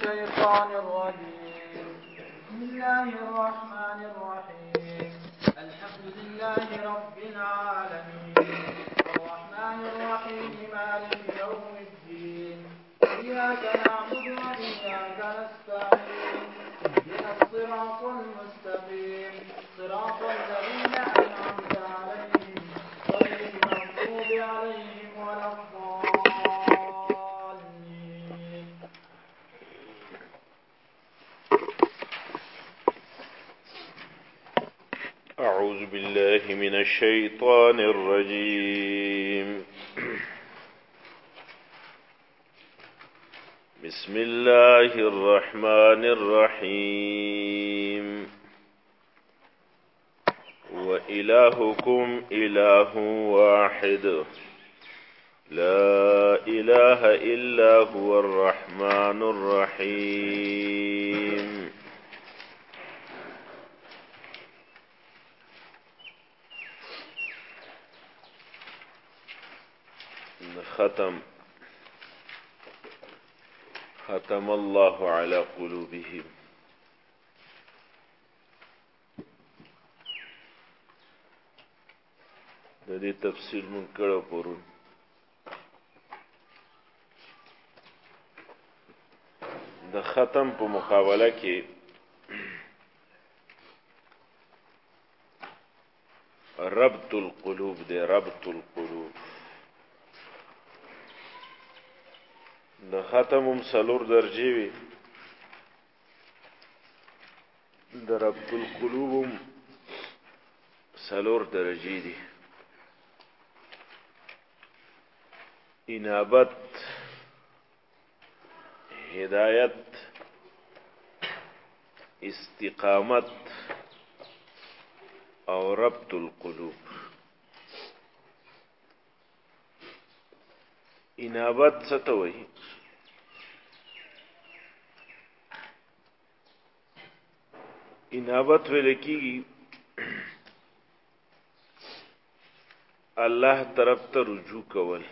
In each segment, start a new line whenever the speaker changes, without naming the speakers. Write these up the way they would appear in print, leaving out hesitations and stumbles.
الشيطان الرجيم. بسم الله الرحمن الرحيم. الحمد لله رب العالمين الرحمن الرحيم مالك يوم الدين إياك نعبد وإياك نستعين اهدنا الصراط المستقيم صراط الذين أنعمت عليهم غير المغضوب عليهم ولا الضالين.
أعوذ بالله من الشيطان الرجيم. بسم الله الرحمن الرحيم. وإلهكم إله واحد لا إله إلا هو الرحمن الرحيم. ختم الله على قلوبهم. د دې تفصیل مون کړو پرون. د ختم په مقابله کې ربط القلوب دی. ربط القلوب د ختم هم سلور درجې وي، د ربط القلوب هم سلور درجې دي. انابت، هدایت، استقامت او ربط القلوب. انابت څه ته وایي؟ انابت ویل کېږي الله طرف ته رجوع کول،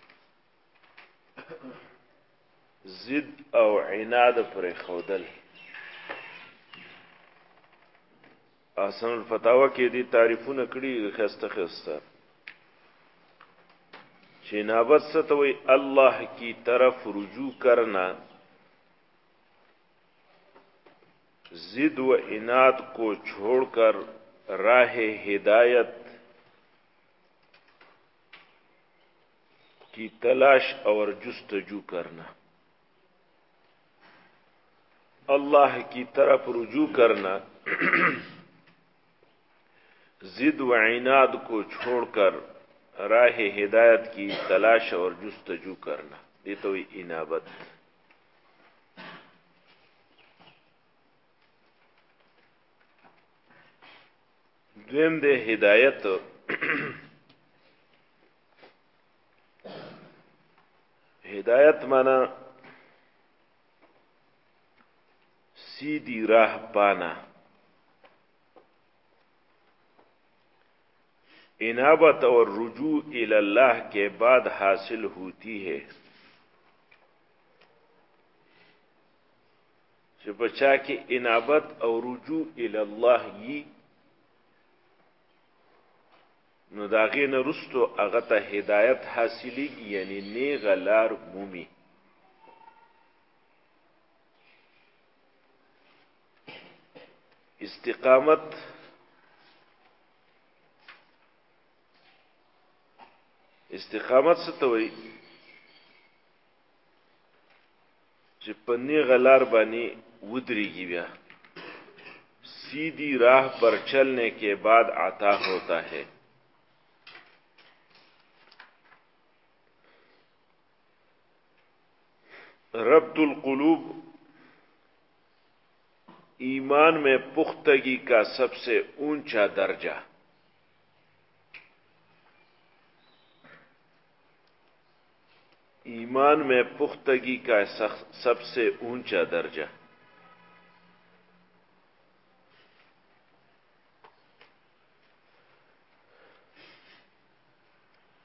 ضد او عناد پر خودل. احسن الفتاوا کې دي تعریفونه کړي خسته خسته چې انابت څه ته وایي؟ الله کی طرف رجوع کرنا، ضد و عناد کو چھوڑ کر راہ ہدایت کی تلاش اور جستجو کرنا. اللہ کی طرف رجوع کرنا، ضد و عناد کو چھوڑ کر راہ ہدایت کی تلاش اور جستجو کرنا. یہ تو انابت. دویم دے ہدایت. ہدایت مانا سیدھی راہ پانا. انابت اور رجوع الی اللہ کے بعد حاصل ہوتی ہے. جو بچا کہ انابت اور رجوع الی اللہ یہ نو داغین رستو اغتا ہدایت حاصلی، یعنی نیغ لار مومی. استقامت څه ته وایي؟ چې په نیغ لار باندې ودرېږي، بیا سیدھی راہ پر چلنے کے بعد عطا ہوتا ہے. ربط القلوب ایمان میں پختگی کا سب سے اونچا درجہ. ایمان میں پختگی کا سب سے اونچا درجہ.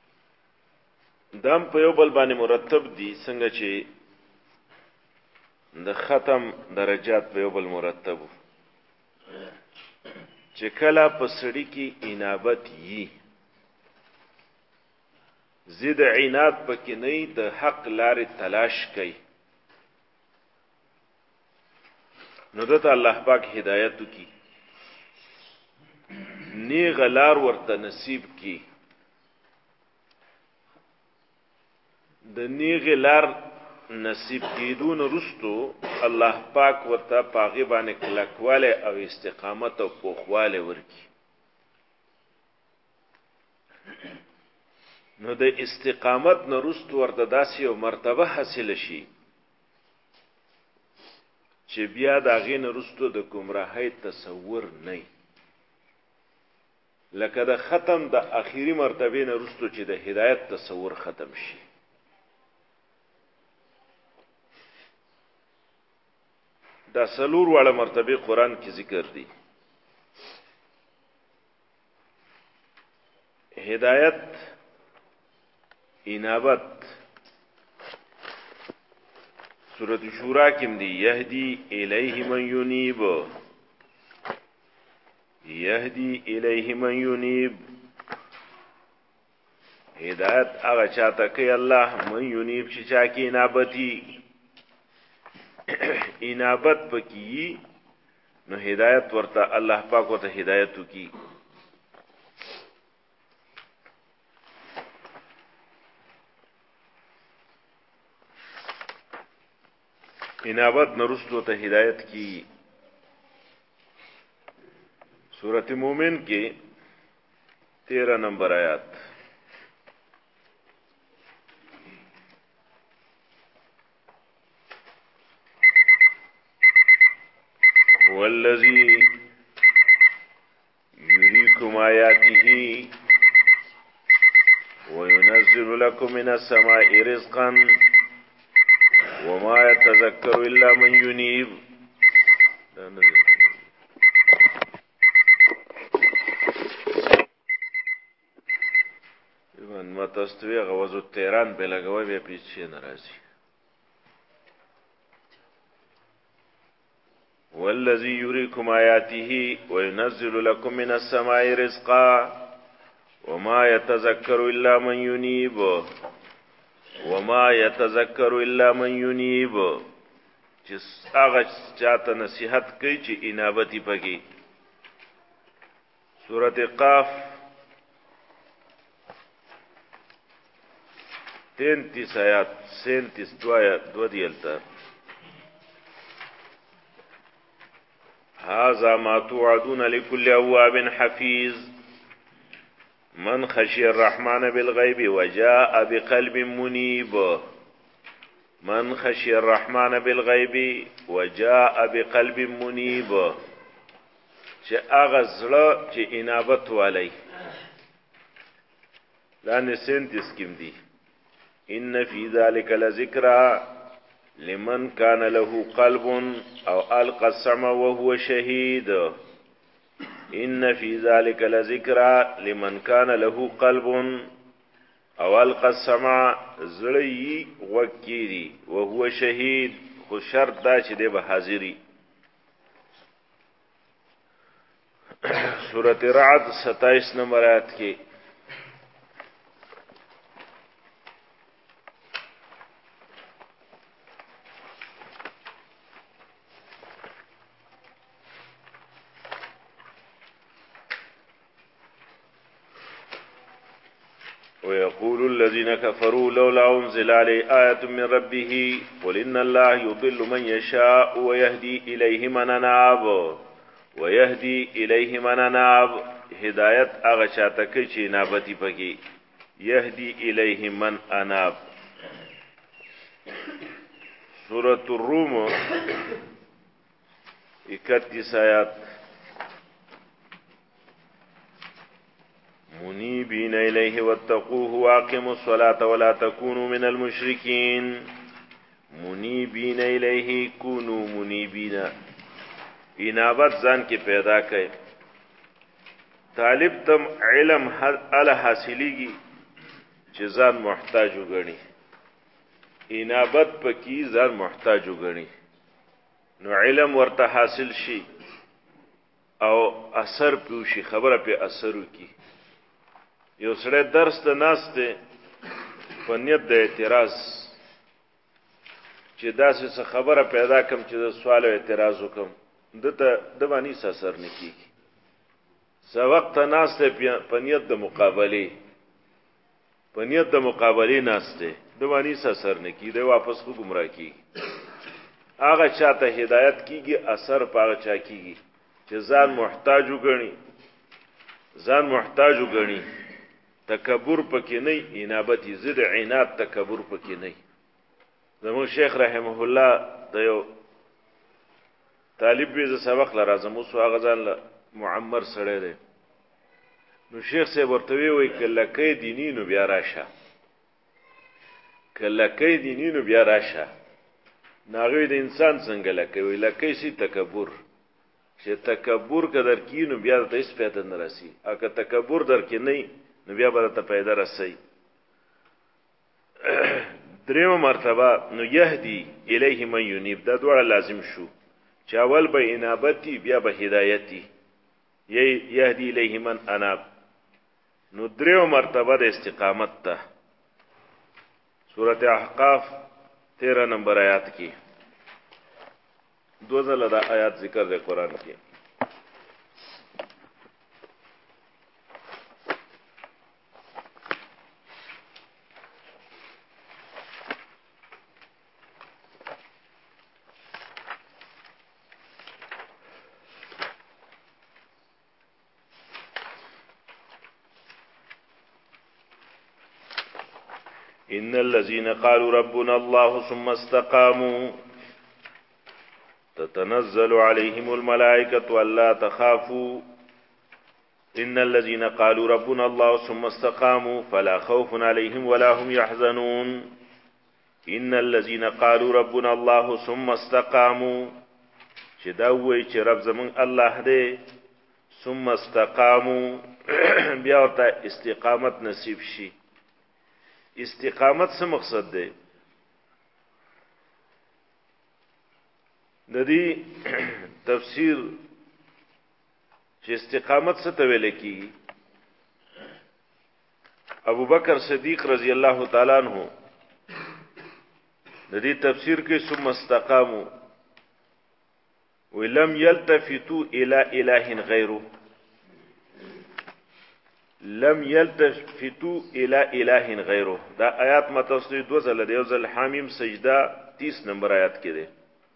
دم په یو بل باندې مرتب دي، څنګه چې د ختم درجات په یو بل مرتبو چې کله په سړی کې انابت یي زید عناد پکې نه د حق لارې تلاش کوي نو دته الله پاک هدایت کی نی غلار ورته نصیب کی د نی غلار نصیب کیدون رستو الله پاک ورته پاغي باندې کلکواله او استقامت او پوخواله ورکی نو د استقامت نه رستو ورته داسې یو مرتبه حاصل شي چې بیا د غین رستو د گمراهۍ تصور نه لکه د ختم د اخیری مرتبه نه رستو چې د هدایت تصور ختم شي دا سلور والا مرتبه قرآن کی ذکر دی هدایت انابت سورۃ شورا کیم دی یهدی الیہ من ینیب یهدی الیہ من ینیب هدایت هغه چاته کوي الله من ینیب چې چا کې انابتی انابت پکې نو هدایت ورته الله پاک ورته هدایت کی انابت نرستو ته هدایت کی سورۃ مومن کې 13 نمبر آیات والذی یریکم آیاته وینزل لكم من السماء رزقا وما يتذكر الا من ينيب ایوان ما تستوی غوازو تیران بلگوی بیا پیچه نرازی والذي يريكم آياته وينزل لكم من السماء رزقا وما يتذكر إلا من ينيب وما يتذكر إلا من ينيب چې هغه چاته نصیحت کوي چې انابتي پکې سورۃ قاف 33 آیات 37 دو دیلتا هذا ما توعدون لكل أواب حفيظ من خشي الرحمن بالغيب وجاء بقلب منيب من خشي الرحمن بالغيب وجاء بقلب منيب چې هغه زړه چې انابت والی لاندې سنتس کیم دی ان فی ذلک لذکرى لمن كان له قلب او القى السمع وهو شهيد ان في ذلك لذكرى لمن كان له قلب او القى السمع زړی وکيري وهو شهيد خو شرط دا چې د حاضری سورۃ رعد 27 نمبر آیت کې ويقول الذين كفروا لولا أنزل عليه آية من ربه قل إن الله يضل من يشاء ويهدي إليه من أناب ويهدي إليه من أناب هدايت هغه چاته کوي چې انابتي پکې يهدي إليه من أناب سورة الروم 31 آیات منيبين إليه واتقوه واقموا الصلاة ولا تكونوا من المشركين منيبين إليه كونوا منيبين انابت ځان کې پیدا کړئ طالب تم علم ال حاصلېږي چې ځان محتاج وګڼي انابت پکې ځان محتاج وګڼي نو علم ورته حاصل شي او اثر پیوشي خبره په اثر وکي یو سره درس ته ناشته په نیت د اعتراض چې داسې خبره پیدا کم چې د سوال او اعتراض وکم دته د باندې اثر نکېږي سبق ته ناشته په نیت د مقابله په نیت د مقابله ناشته د باندې اثر نکېږي د واپس کو گمراه کیږي هغه چاته هدایت کیږي اثر پاغه چا کیږي چې ځان محتاج وګڼي تکبر پکې نه انابت زید عناد تکبر پکې نه زمو شیخ رحمه الله د یو طالب ویزه سبق لرازم اوس هغه ځان له معمر سره دی نو شیخ صاحب ورته وی کله کې دیني نو بیا راشه کله کې دیني نو بیا راشه ناغوی د انسان څنګه لکوي لکه سي تکبر چې تکبر قدر کینو بیا ته هیڅ پیدا نه راسي اګه تکبر در کې نه نو بیا به ته پیدا راسي دریم مرتبه نو يهدي الیه من ينيب دا دوه لازم شو چې اول به انابتی بیا به هدایتی يهدي الیه من اناب نو دریم مرتبه د استقامت ته سورۃ احقاف 13 نمبر آیات کی دو ځله دا آیات ذکر دی قران کې ان الذين قالوا ربنا الله ثم استقاموا تتنزل عليهم الملائكة ألا تخافوا إن الذين قالوا ربنا الله ثم استقاموا فلا خوف عليهم ولا هم يحزنون إن الذين قالوا ربنا الله ثم استقاموا شدوي چې رب زمون الله دې ثم استقاموا بیا ورته استقامت نصیب شي استقامت څه مقصد دی د دې تفسیر چې استقامت څه ته ویل کیږي ابو بکر صدیق رضی الله تعالی عنہ د دې تفسیر کې ثم استقاموا ولم يلتفتوا الى اله غيره لم يلتفتوا الى اله غيره دا آیات متصل دو ځله دی یو ځل حمیم سجده 30 نمبر آیات کې دی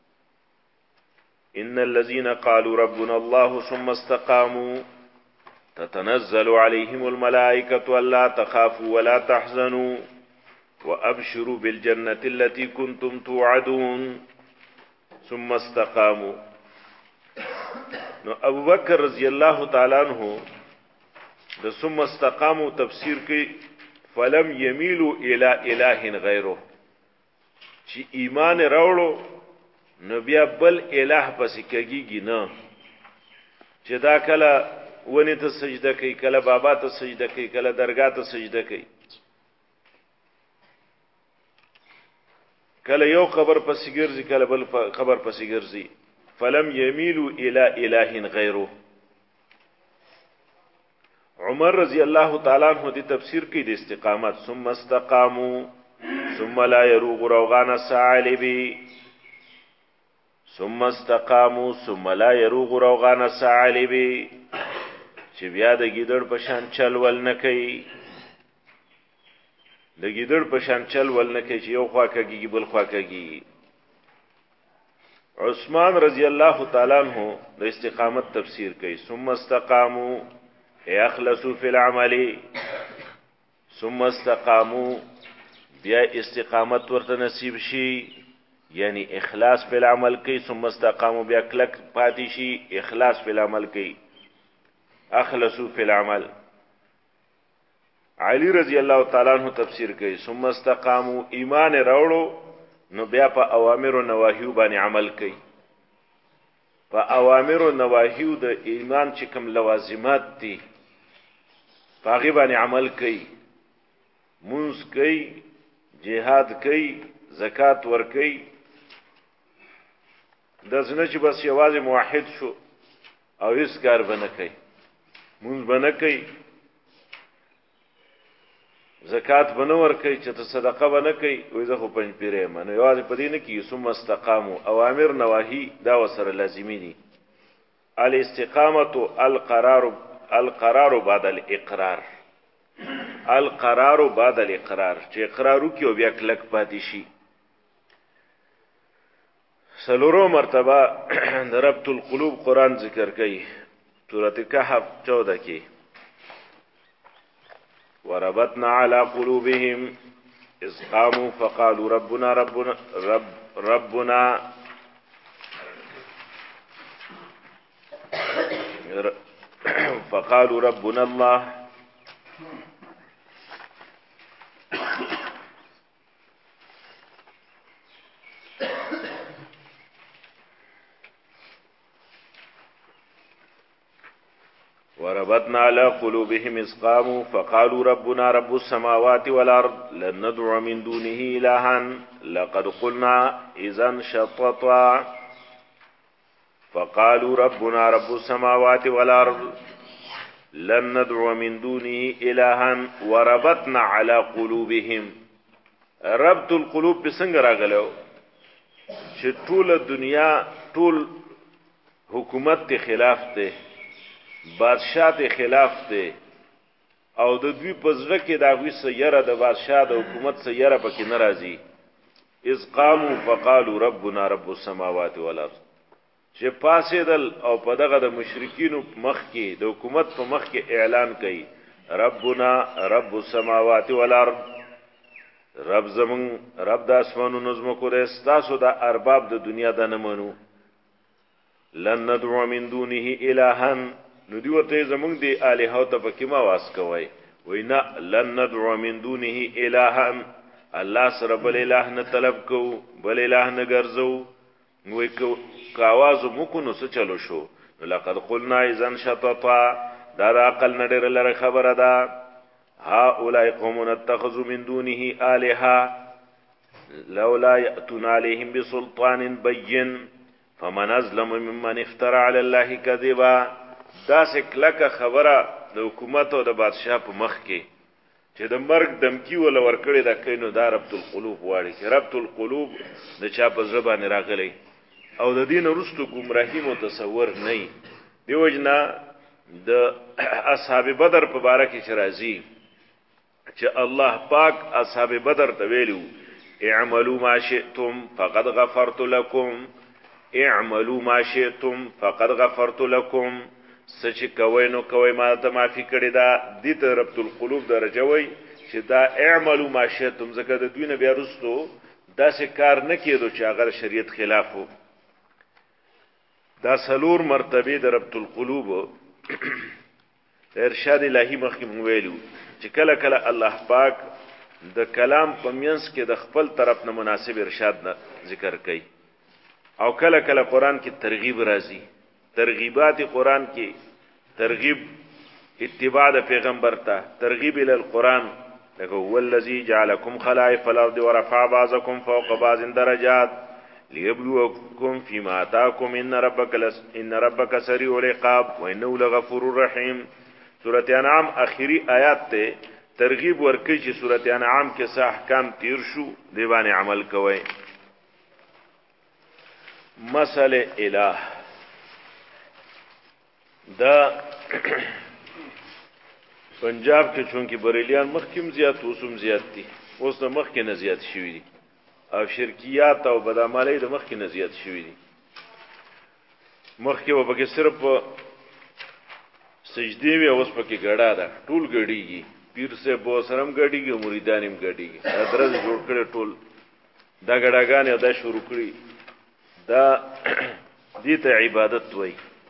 ان الذين قالوا ربنا الله ثم استقاموا تتنزل عليهم الملائكة الا تخافوا ولا تحزنوا وابشروا بالجنة التي كنتم توعدون ثم استقاموا نو ابو بکر رضی الله تعالی عنہ د ثم استقاموا تفسیر کې فلم يميلوا الى اله غيره چې ایمان راوړو نو بیا بل الہ پسې کېږي نه چې دا کله ونی ته سجده کوي کله بابا ته سجده کوي کله درگاه ته سجده کوي کله یو خبر پسې ګرځي کله بل خبر پسې ګرځي فلم يميلوا الى اله غيره عمر رضی الله تعالی عنہ دی تفسیر کی د استقامت ثم استقاموا ثم لا يروغ روغان الثعالب ثم استقاموا ثم لا يروغ روغان الثعالب چې بیا د ګیدړ په شان چل ول نه کوي د ګیدړ په شان چل ول نه کوي چې یو خوا کوي بل خوا کوي عثمان رضی الله تعالی عنہ د استقامت تفسیر کوي ثم استقاموا اخلصوا في العمل ثم استقاموا بیا استقامت ورته نصیب شي یعنی اخلاص په عمل کوي ثم استقاموا بیا کلک پاتې شي اخلاص په عمل کوي اخلصوا في العمل علی رضی الله تعالی عنہ تفسیر کوي ثم استقاموا ایمان راوړو نو بیا په اوامر او نواهی باندې عمل کوي په اوامر او نواهی د ایمان چې کوم لوازمات دي باغی باندې عمل کوي منځ کوي جهاد کوي زکات ور کوي د زنه چې بس یوازې موحد شو او هیڅ کار بنه کوي مونږ بنه کوي زکات بنه ور کوي چې ته صدقه بنه کوي وې زه خو پنځ پیره منه یوازې پدې نه کې ثم استقاموا اوامر نواهی دا وسره لازمی دي الاستقامت القرار بعد الاقرار القرار بعد الاقرار چې اقرار وکي او بیا کلک پاتې شي سلورو مرتبه د ربط القلوب قران ذکر کوي سورۃ کهف 14 کې وربطنا على قلوبهم اذ قاموا فقالوا ربنا فقالوا ربنا الله وربطنا على قلوبهم إذ قاموا فقالوا ربنا رب السماوات والأرض لن ندعو من دونه إلها لقد قلنا إذا شططا فقالوا ربنا رب السماوات والأرض لن ندعو من دونه إلها وربطنا على قلوبهم ربط القلوب بسنگ راغلو چې ټول دنیا ټول حکومت ته خلاف ته بادشاہ ته خلاف ته او د دوی پزړه کې دا وی سیاره د بادشاہ د حکومت سیاره پکې ناراضي اذ قاموا فقالوا ربنا رب السماوات والارض چې پاسېدل او په دغه د مشرکین مخ کې د حکومت په مخ کې اعلان کړي ربنا رب السماوات والارض رب زمون رب د اسمانو نظم کو د استاسو د ارباب د دنیا د نمنو لن ندعو من دونه الها نو دی ورته زمونږ دی الها ته پکې ما واس کوي وینا لن ندعو من دونه الها الله سره بل اله نه طلب کو بل اله نه ګرځو نو کاواز مو کو نو څه چلو شو لقد قلنا اذا شططا دا عقل نډر لره خبره ده هؤلاء قوم اتخذوا من دونه الها لولا ياتون عليهم بسلطان بين فمن ازلم ممن افترى على الله كذبا دا سکلکه خبره د حکومت او د بادشاہ په مخ کې چې د مرګ دمکی ول ورکړي دا کینو دا ربط القلوب واړي چې ربط القلوب د چا په زبان راغلي او د دین وروسته گمراهی مو تصور نه دیو جنا د اصحاب بدر په باره کې شرازی چې الله پاک اصحاب بدر ته ویلو اعملوا ما شئتم فقد غفرت لكم اعملوا ما شئتم فقد غفرت لكم سچ کوي نو کوي ما ته معافي کړی دا د ربط القلوب درجه وي چې دا اعملوا ما شئتم زکه د دوی نه بیا رستو دا څه کار نه کېدو چې هغه شریعت خلاف وو دا سلور مرتبه د ربط القلوب ارشاد الهی مخکې ویلو چې کله کله الله پاک د کلام په مینس کې د خپل طرف نه مناسب ارشاد نه ذکر کوي او کله کله قران کې ترغیب راځي ترغیبات قران کې ترغیب اتباع د پیغمبر ته ترغیب ال القران لکه هو الذی جعلکم خلائف الارض ورفع بعضکم فوق بعض درجات ليبلوکم فيما آتاکم ان ربک سریع العقاب وانه لغفور رحیم سورۃ انعام اخیری آیات ته ترغیب ورکړي چې سورۃ انعام کې څه احکام تیر شو دی باندې عمل کوئ مسئله الہ دا پنجاب کې چونکی بریلیان مخکیم زیات اوسم زیات دي اوس د مخ کې نه زیات شوی دي او شرکیات او بدعملۍ د مخ کې نه زیات شوی دي مخ کې وبکه صرف سجدي وي اوس پکې غړا ده ټول غړيږي پیر سے بو سرم غړيږي مریدانیم غړيږي درز جوړ کړي ټول دا غړاګانې دا شروع کړي دا دې ته عبادت وای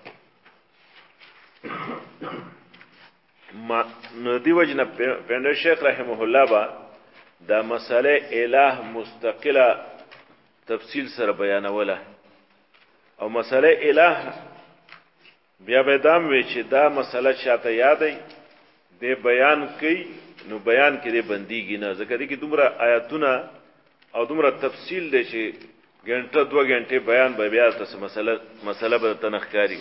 ما نو دی وجنه پنده شیخ رحمه الله با دا مسئله الہ مستقله تفصیل سره بیانوله او مسئله الہ بیا به دام وی چې دا مسئله شاته یادې دی بیان کوي نو بیان کې دی بنديږي نه ځکه دې کې دومره آیاتونه او دومره تفصیل دی چې ګنټه 2 غنټه بیان به بیا تاسو مسله به تنخکاری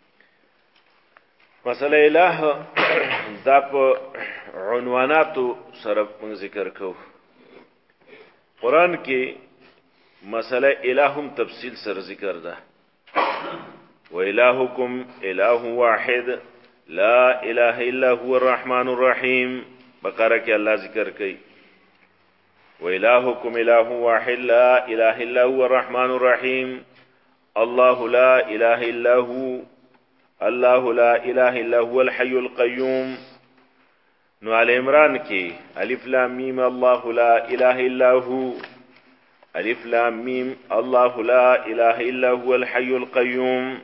مسله الہ دا په عنواناتو سره موږ ذکر کوو. قران کې مسله الہ هم تفصیل سره ذکر ده. و الہکم الہ واحد لا اله الا هو الرحمن الرحیم. بقره کې الله ذکر کوي وإلهكم إله واحد لا إله إلا هو الرحمن الرحيم. الله لا إله إلا هو الله لا إله إلا هو الحي القيوم. نو آل عمران کی الف لام میم الله لا إله إلا هو الف لام میم الله لا إله إلا هو الحي القيوم.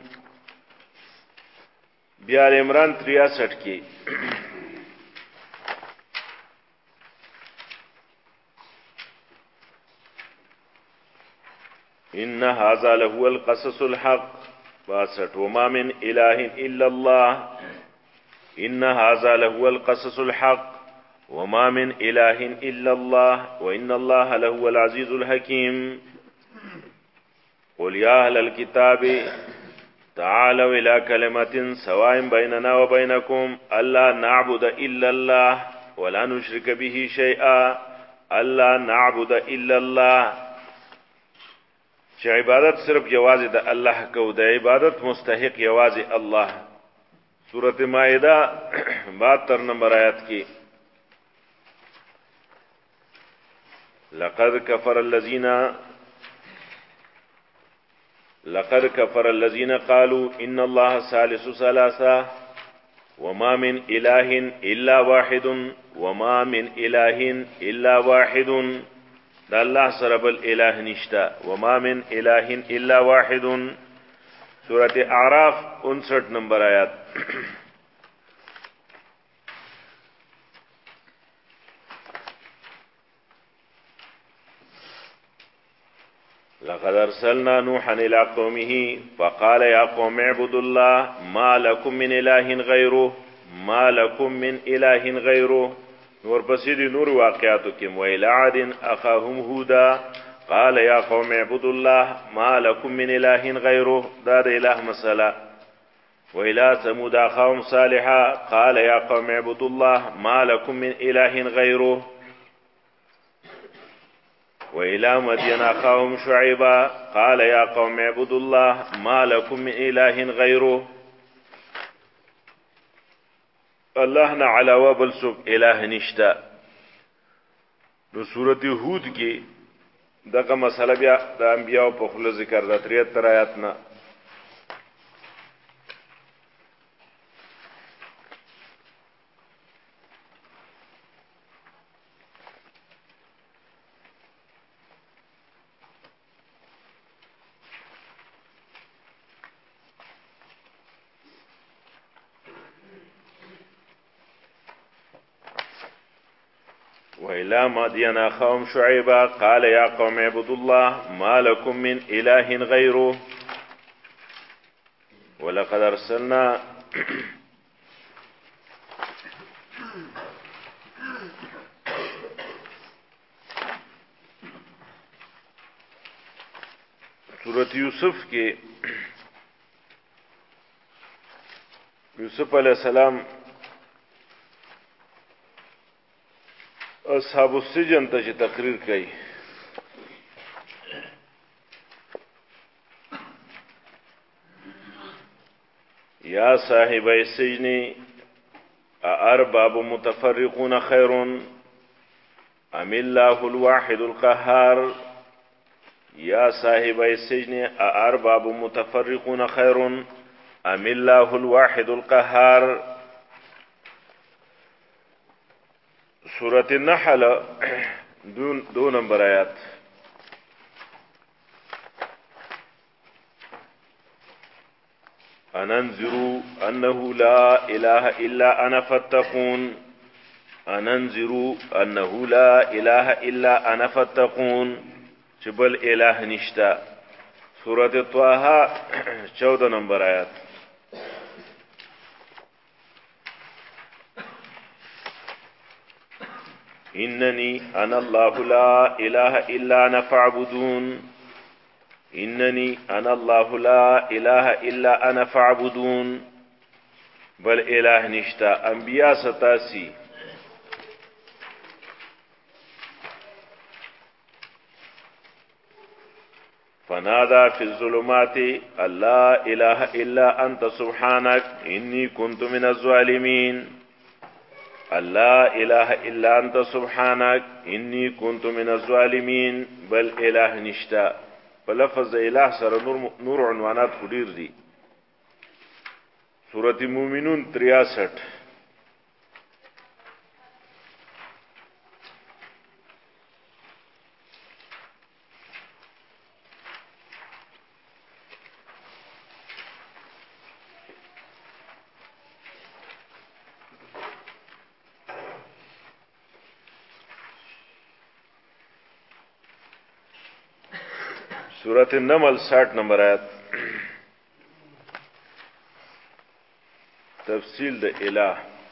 بیا آل عمران 63 کی إن هذا لهو القصص الحق 62 وما من إله إلا الله. إن هذا لهو القصص الحق وما من إله إلا الله وإن الله لهو العزيز الحكيم. قل يا أهل الكتاب تعالوا إلى كلمة سواء بيننا وبينكم ألا نعبد إلا الله ولا نشرك به شيئا ألا نعبد إلا الله. چې عبادت صرف یوازې د الله کو، د عبادت مستحق یوازې الله. سورۃ مائده 72 نمبر آیات کې لقد كفر الذين قالوا إن الله ثالث ثلاثة وما من إله إلا واحد وما من إله إلا واحد. دا الله سره بل الہ نشتا. وما من الہ الا واحد. سورۃ اعراف 59 نمبر آیات. لقد ارسلنا نوحا الى قومه فقال يا قوم اعبدوا الله ما لكم من اله غيره ما لكم من اله غيره. نور بسید نور واقعاتو کې ویل عاد اخاهم هودا قال يا قوم اعبدوا الله ما لكم من اله غيره. دا د اله مساله. وإلى ثمود اخاهم صالحا قال يا قوم اعبدوا الله ما لكم من اله غيره. وإلى مدين اخاهم شعيبا قال يا قوم اعبدوا الله ما لكم من اله غيره. الله نه علاوه بل څوک الہ نشتا. نو سورۃ هود کې دغه مسله بیا د انبیاء په خله ذکر ده 73 آیات نه. وإلى مدين أخاهم شعيبا قال يا قوم اعبدوا الله ما لكم من إله غيره. ولقد أرسلنا سورة یوسف کې یوسف علیہ السلام اصحاب السجن ته چې تقریر کوي یا صاحب السجن أأرباب متفرقون خير أم الله الواحد القهار. یا صاحب السجن أأرباب متفرقون خير أم الله الواحد القهار. سورۃ النحل 2 نمبر آیات. اننذروا انه لا اله الا انا فاتقون. اننذروا انه لا اله الا انا فاتقون. چبل الہ نشتا. سورۃ طه 14 نمبر آیات. انني انا الله لا اله الا انا فاعبدون. اننی انا الله لا اله الا انا فاعبدون بل الہ نشتا انبیاء 87 فنادى في الظلمات لا اله الا انت سبحانك اني كنت من الظالمين لا اله الا انت سبحانك اني كنت من الظالمين بل اله نشتا فلفظ اله سره نور عنوانات خډیر دي سورۃ المؤمنون 63 سورۃ النمل 60 نمبر آیت تفصیل د الہ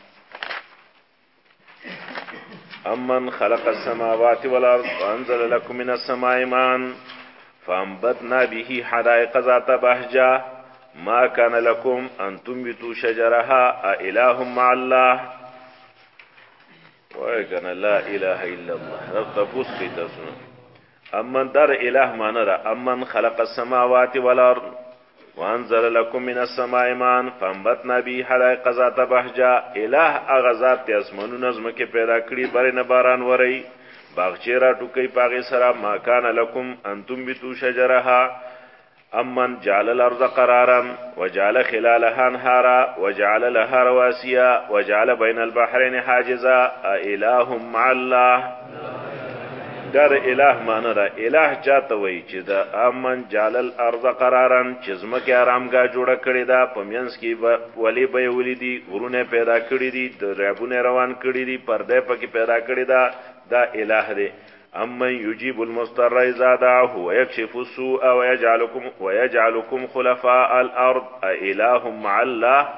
امن خلق السماوات والارض وانزل لكم من السماء ماء فانبتنا به حدائق ذات بهجة ما كان لكم ان تنبتوا شجرها اله مع الله وكان لا اله الا الله رب تفوس کی تاسو امن در الہ معنی را امن خلق السماوات والارض وانزل لكم من السماء ماء فانبتنا به حدائق ذات بهجة الہ هغه ذات ته اسمانونه زمکه پیدا کړی برنه باران وری باغچې را ټوکې پاغه سره ما کان لکم انتم بتو شجرها امن جعل الارض قرارا وجعل خلالها انهارا وجعل لها رواسي وجعل بين البحرين حاجزا اله مع الله در الہ معنی را الہ چاته وای چې دا امن جعل الارض قرارا چې زمکه آرامګاه جوړه کړی دا پمینس کې ولی به ولیدي ورونه پیدا کړی دي دریابونه روان کړی دي پرده پکې پیدا کړی دا الہ دی امن یجیب المضطر اذا دعاه ويكشف السوء ويجعلكم خلفاء الارض اله مع الله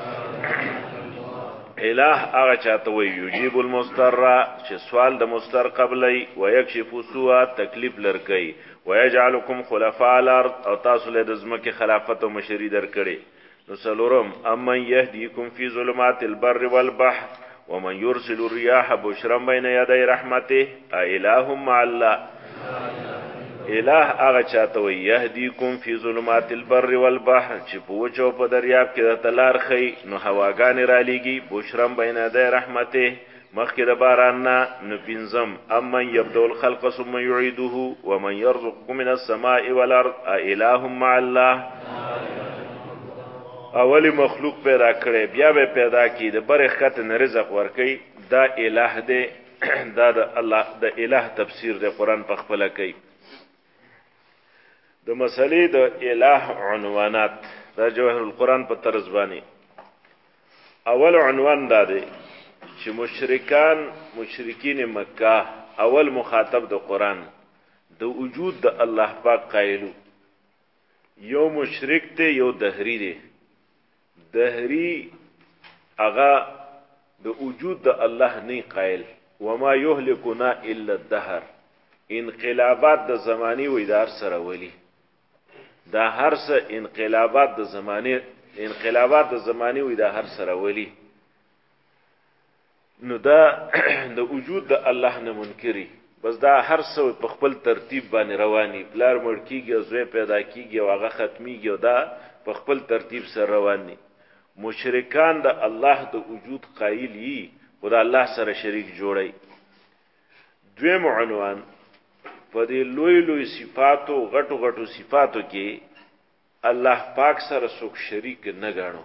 الہ هغه چاته وی یجیب المضطر چې سوال د مضطر قبلای ويكشف السوء تکلیف لرکي ويجعلكم خلفاء الارض او تاسو له دزمکه خلافت او مشری درکړي نو سلورم امن يهديكم في ظلمات البر والبحر ومن يرسل الرياح بشرا بين يدي رحمته اله مع الله الہ هغه چاته وی يهديكم في ظلمات البر والبحر چې په وچو په دریاب کې د تلار خي نو هواګان را لېږي بشرم بین يدي رحمته مخکې د باران نه نو پنځم امن يبدأ الخلق ثم يعيده ومن يرزقكم من السماء والارض اله مع الله اولی مخلوق پیدا کړي بیا به پیدا کی د برخ کته رزق ورکي دا الہ دی دا د الله د الہ تفسیر د قران په خپل کوي د مسلې د الہ عنوانات دا جوهر القرآن په طرز باندې اول عنوان دا دی چې مشرکین مکه اول مخاطب د قرآن د وجود د الله پاک قائلو یو مشرک ته یو دهری دی دهری اغا د وجود د الله نه قائل وما يهلكنا الا الدهر انقلابات د زمانی و ادار سره ولی دا هر څه انقلابات د زمانی و دا هر سره ولی نو دا د وجود د الله نه منکری بس دا هر څه په خپل ترتیب باندې رواني بلار مړ کیږي او زوی پیدا کیږي او هغه ختميږي او دا په خپل ترتیب سره رواني مشرکان د الله د وجود قائل یي خدا الله سره شریک جوړي دویم عنوان په دې لوی صفاتو غټو صفاتو کې الله پاک سره څوک شریک نه غاڼو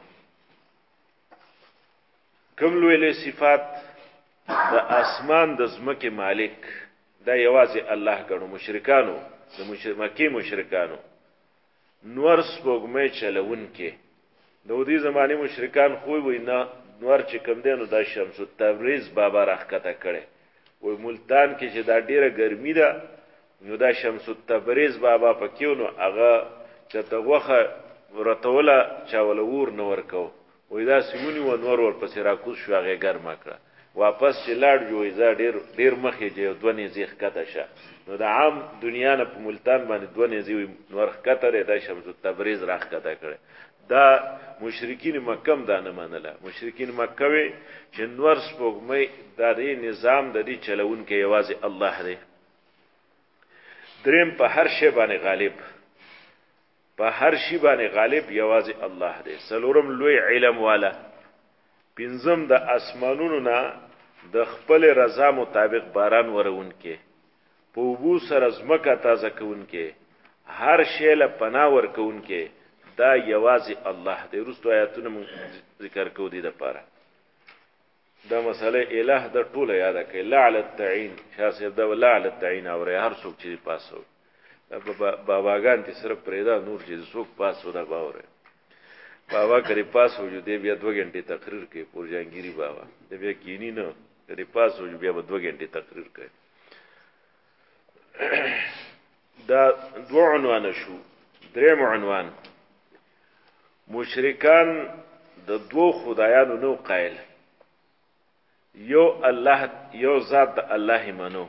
کوم لوی صفات د اسمان د زمکه مالک دا یوازې الله غاڼو مشرکانو د مشرکانو نور سپوږمۍ چلون کې د دې زماني مشرکان خو وي نه نور چې کم دینو د شمس تبریز بابا راخته کړي وای ملتان کې چې دا ډیره ګرمي ده نو دا شمس تبریز بابا پکېونو هغه چې دغه ورتوله چاول ور نو ورکو وای دا سیمونی و نور ور پسې راکوس شو هغه ګرمه کړه واپس چې لاړ جوړې ځا ډیر مخې جو دونی زیخ کته شه نو د عام دنیا نه په ملتان باندې دوه نزی نور خطر د شمس تبریز راخ کته کړي دا مشرکین مکه دا نه منله مشرکین مکه وی چې نور سپوږمۍ د دې نظام د دې چلون کې یوازې الله دی دریم په هر شی باندې غالب په هر شی باندې غالب یوازې الله دی سلورم لوی علم والا پنځم د اسمانونو نه د خپل رضا مطابق باران ورون کې په وبو سره زمکه تازه کون کې هر شی له پناه ور کون کې دا یوازې الله دی رستو آیاتونه ذکر کو دي د پاره دا مسله الہ د ټوله یاد کړئ لعل التعین شاسب دا لعل التعین اور هر څوک چې پاسو باباګان ته صرف پرېدا نور چې څوک پاسو دا باور بابا کړي پاسو جو دی بیا 2 غنټه تقریر کوي پورجانګيري بابا دی بیا کینی نه کړي پاسو جو بیا 2 غنټه تقریر کوي دا دو عنوان شو دریم عنوان مشرکان د دو خدایانو نو قائل یو الله یو ذات د الله منو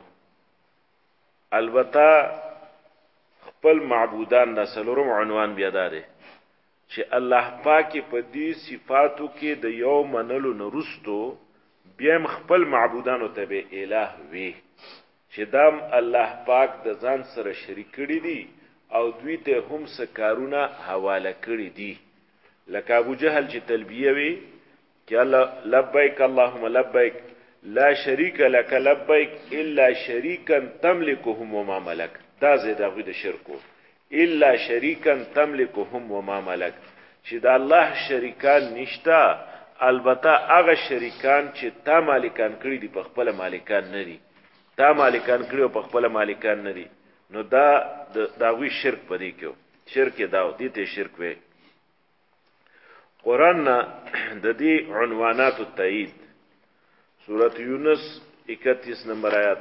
البته خپل معبودان د سلورم عنوان بیا داره چې الله پاک په دې صفاتو کې د یو منلو نرستو بیا خپل معبودانو ته به الہ وي چې دام الله پاک د ځان سره شریک کړي دي او دوی ته هم څه کارونه حواله کړي دي لکه ابو جهل چې تلبیه وی چې الله لبیک اللهم لبیک لا شریک لك لبیک الا شریکا تملكهم وما ملك دا زیدغه د شرکو الا شریکا تملكهم وما ملك چې د الله شریکان نشتا البته هغه شریکان چې تا مالکان کړی دي په خپل مالکان نه دي تا مالکان کړو په خپل مالکان نه دي نو دا داوی شرک پدې کې شرک دا دي ته شرک وي قرآن د دې عنوانات التایید سورۃ یونس 31 نمبر آیات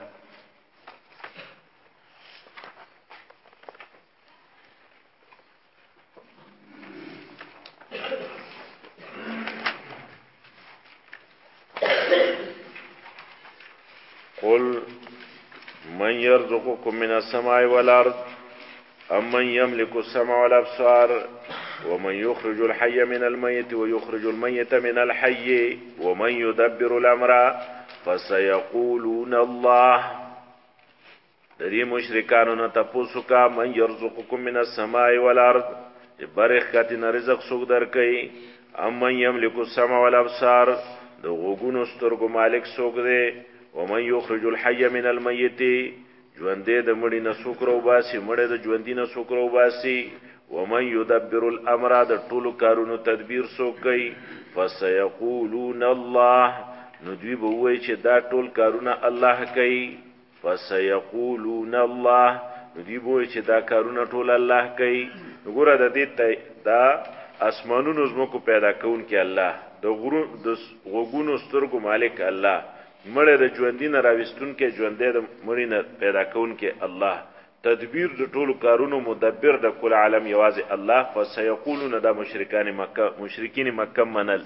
قل من يرزقكم من السماء والارض امن يملك السمع والابصار ومن يخرج الحي من الميت ويخرج الميت من الحي ومن يدبر الامر فسيقولون الله دری مشرکانو نه تاسو کا من يرزقكم من السماء والارض برکاتنا رزق سوق درکې امن يملك السمع والابصار د غوګونو سترګو مالک سوق دی ومن يخرج الحي من الميت ژوندې د مړي نه سوکرو باسي مړي د ژوندې نه سوکرو باسي ومن يدبر الامر د ټولو کارونو تدبیر سو کوي فسيقولون الله نو دوی به وایي چې دا ټول کارونه الله کوي فسيقولون الله نو دوی به وایي چې دا کارونه ټول الله کوي وګوره د دې دا اسمانونو زمکو پیدا کون کې الله د غوګونو سترګو مالک الله مړه د ژوندینه راوستون کې ژوندې د مړی نه پیدا کون کې الله تدبیر د ټولو کارونو مدبر د کل عالم یوازې الله فسيقولون دا مشرکین مکه منل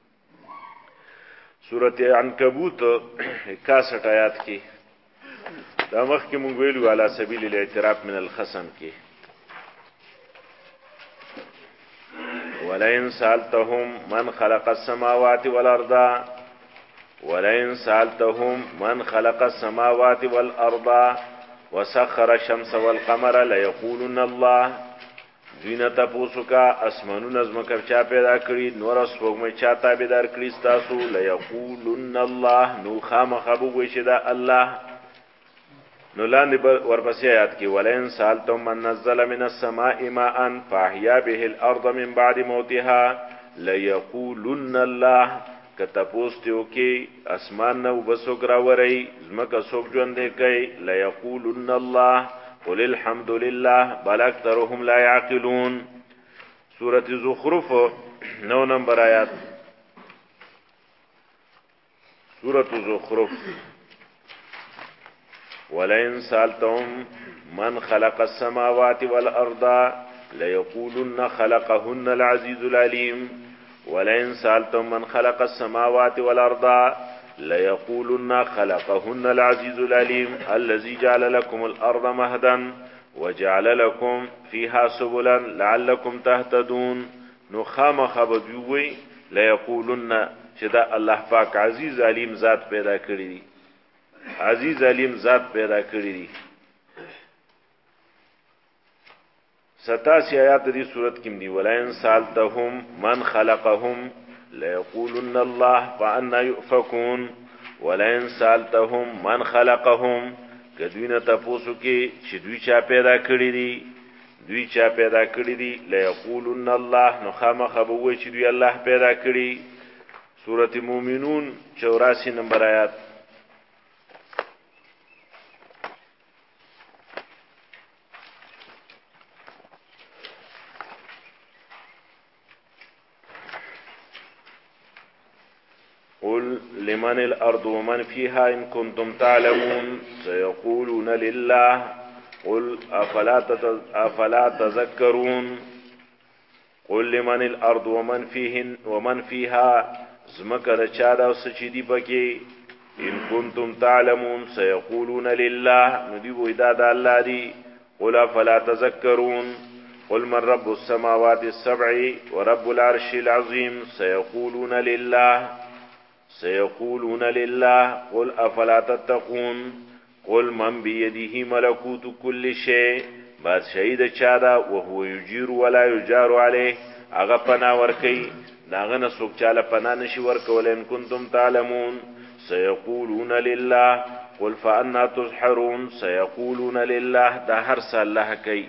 سورۃ عنکبوت 61 آیات کې دا مخ کې مونږ ویلو علی سبیل الاعتراف من الخصم کې ولئن سالتهم من خلق السماوات والارض ولئن سالتهم من خلق السماوات والارض وسخر الشمس والقمر ليقولن الله دینه تاسو کا اسمانو نظم کر چا پیدا کړی نور سپوږمۍ چا تابعدار کړی تاسو ليقولن الله نو خامخبو وشدا الله نو لاندې ورپسې آیات کې ولئن سالتم من نزل من السماء ماء فاحيا به الارض من بعد موتها ليقولن الله کته پوستیو کې اسمان نو بسوک راوري زمکه سوک ژوندې کوي ليقولن الله قل الحمد لله بل اکثرهم لا يعقلون سورۃ زخرف 9 نمبر آیات سورۃ زخرف ولئن سالتهم من خلق السماوات والارض ليقولن خلقهن العزيز العليم ولئن سالتم من خلق السماوات والارض ليقولن خلقهن العزيز العليم الذي جعل لكم الأرض مهدا وجعل لكم فيها سبلا لعلكم تهتدون. نو خامخ بدوی ليقولن چې دا الله پاک عزیز علیم ذات پیدا کړی دی، عزیز علیم ذات پیدا کړی دی. 87 آیات دی صورت کې دی ولئن سالتهم من خلقهم ليقولن الله فأنا يؤفكون. ولئن سالتهم من خلقهم کدوینه تاسو کې چې دوی چا پیدا کړی دی، دوی چا پیدا کړی دی ليقولن الله نو خامخ به وای چې دوی الله پیدا کړی. سورۃ مومنون 84 نمبر آیات. قل لمن الأرض ومن فيها إن كنتم تعلمون سيقولون لله قل أفلا تذكرون. قل لمن الأرض ومن فيها زمکر چادا وسچدی بکی ان كنتم تعلمون سيقولون لله ندیو اداد الله دی. قل أفلا تذكرون. قل من رب السماوات السبع ورب العرش العظيم سيقولون لله سيقولون لله. قل أفلا تتقون. قل من بيده ملكوت كل شيء بعد شهید چادا وهو يجير ولا يجار عليه اغا پنا ورکی داغه سوک چاله پنا نشي ورکول. ان كنتم تعلمون سيقولون لله. قل فأنا تسحرون. سيقولون لله دا هر څه الله کوي.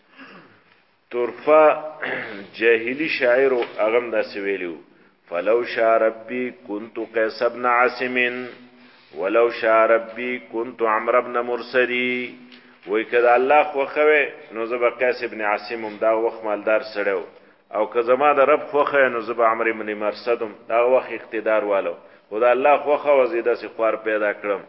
ترفا جاهلی شاعر اغم دا سویلو فلو شاء ربي كنت قيس بن عاصم ولو شاء ربي كنت عمرو بن مرسدي. وای کدا الله خوخه نو زب قیس ابن عاصم دا وخت مالدار سړیو او که زما د رب خوخه نو زب عمرو بن مرسدم دا وخت اقتدار والو. خدا الله خوخه وزیده سي خوار پیدا کړم.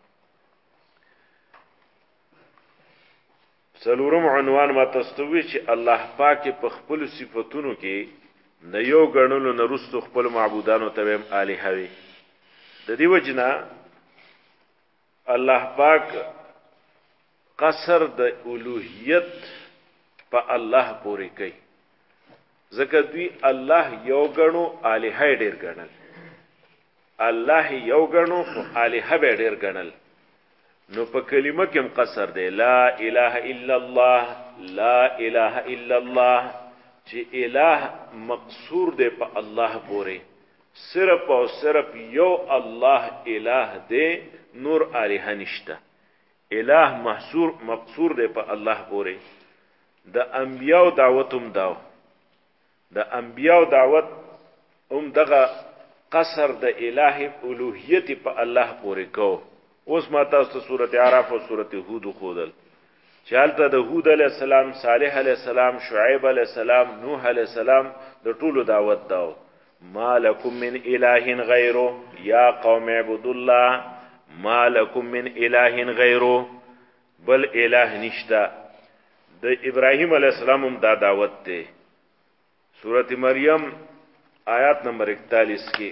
سلورم عنوان ما تستوي چې الله پاک په خپل صفاتونو کې د یو غنلو نه رستو خپل معبودانو ته الہ وي. د دې وجنا الله پاک قصر د اولوہیت په الله پورې کوي. ځکه دوی الله یو غنو الہ ډیر غنل، الله یو غنو الہ به ډیر غنل. نو په کلمه کې قصر دی لا اله الا الله لا اله الا الله چې الہ مقصور دی په الله پورې. صرف او صرف یو الله الہ دی، نور الہ نشته. الہ مقصور دی په الله پورې. د انبیاء دعوتم داو، د انبیاء دعوت دغه قصر د الہ الوهیت په الله پورې کو. اوس ما تاسو سورۃ اعراف او سورۃ هود خودل چالته د هود علی السلام، صالح علی السلام، شعیب علی السلام، نوح علی السلام د ټولو دعوت داو. ما لکم من الہ غیره یا قوم اعبدوا الله ما لکم من الہ غیره بل الہ نشتا. د ابراهیم علیہ السلام دا دعوت ته سورۃ مریم آیات نمبر 41 کې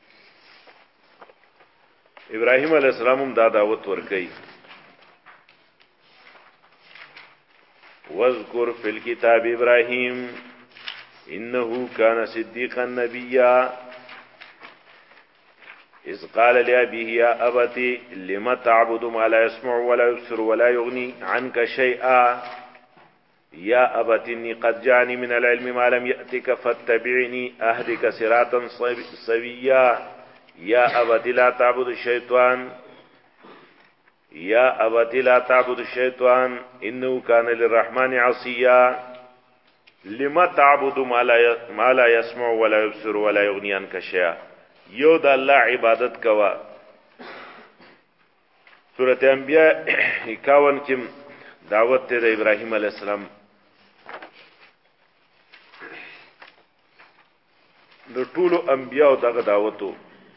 ابراهیم علیہ السلام دا دعوت ورکي. واذکر فی الکتاب ابراهیم انه کان صدیقا نبیا اذ قال لأبيه يا أبتي لما تعبد ما لا يسمع ولا يبصر ولا يغني عنك شيئا يا أبتي إني قد جاءني من العلم ما لم يأتك فاتبعني أهدك صراطا سويا يا أبتي لا تعبد الشيطان يا أبتي لا تعبد الشيطان إنه كان للرحمن عصيا لما تعبد ما لا يسمع ولا يبصر ولا يغني عنك شيئا. یو د الله عبادت کوا. سورۃ انبیاء 51 کې دعوت ته د ابراهیم علیه السلام د ټولو انبیاء دغه دعوتو.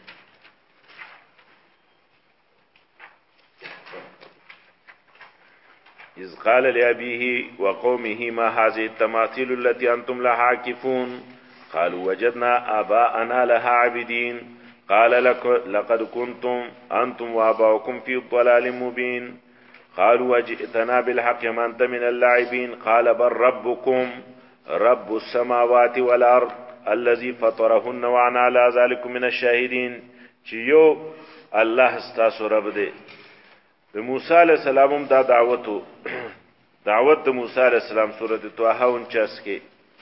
اذ قال لأبيه وقومه ما هذه التماثيل التي انتم لها عاكفون قالوا وجدنا آباءنا لها عابدين قال لقد كنتم انتم واباؤكم في ضلال مبين قالوا وجئتنا بالحق ما انت من اللاعبين قال بل ربكم رب السماوات والارض الذي فطرهن وانا على ذلك من الشاهدين. چې یو الله ستاسو رب دی. د موسی علیہ السلام دا دعوت د موسی علیہ السلام سورۃ طه 49 کې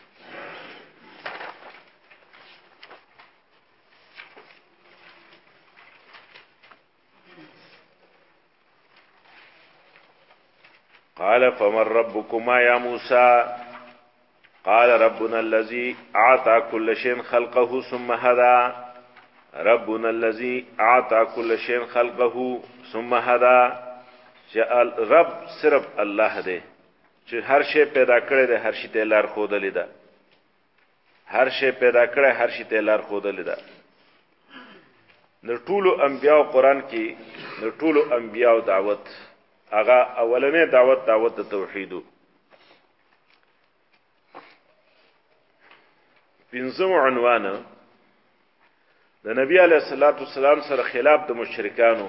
قال فمن ربكما يا موسى قال ربنا الذي اعطى كل شيء خلقه ثم هدى ربنا الذي اعطى كل شيء خلقه ثم هدى. رب صرف الله دی چې هر شی پیدا کړی دی، هر شی ته لار خودلې ده، هر شی پیدا کړی، هر شی ته لار خودلې ده. د ټولو انبیاء قرآن کې د ټولو انبیاء دعوت هغه اولنې دعوت د توحید. پنځم عنوان د نبی علیہ الصلوۃ والسلام سره خلاف د مشرکانو.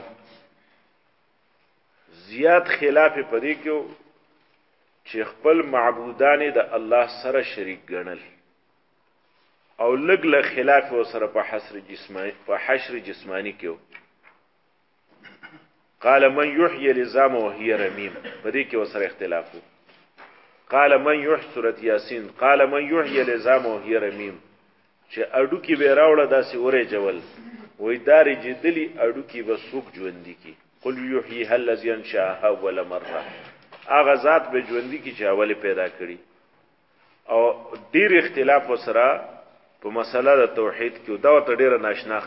زیات خلاف پدې کې چې خپل معبودان د الله سره شریک ګڼل، او لګ له خلاف سره په حشر جسمانی کې. قال من يحيي العظام وهي رميم پدې کې وسره اختلاف. قال من يحيي سورۃ یاسین قال من يحيي العظام وهي رميم چې اډو کې به راوړه داسې اورې جول وې داري جدلی اډو کې به سوق ژوند کی. قل يحيي الذي انشاها اول مره، هغه ذات به ژوند کی چې اول پیدا کړي. او ډیر اختلاف وسره په مسله د توحید کې دا ورته ډیر ناشنا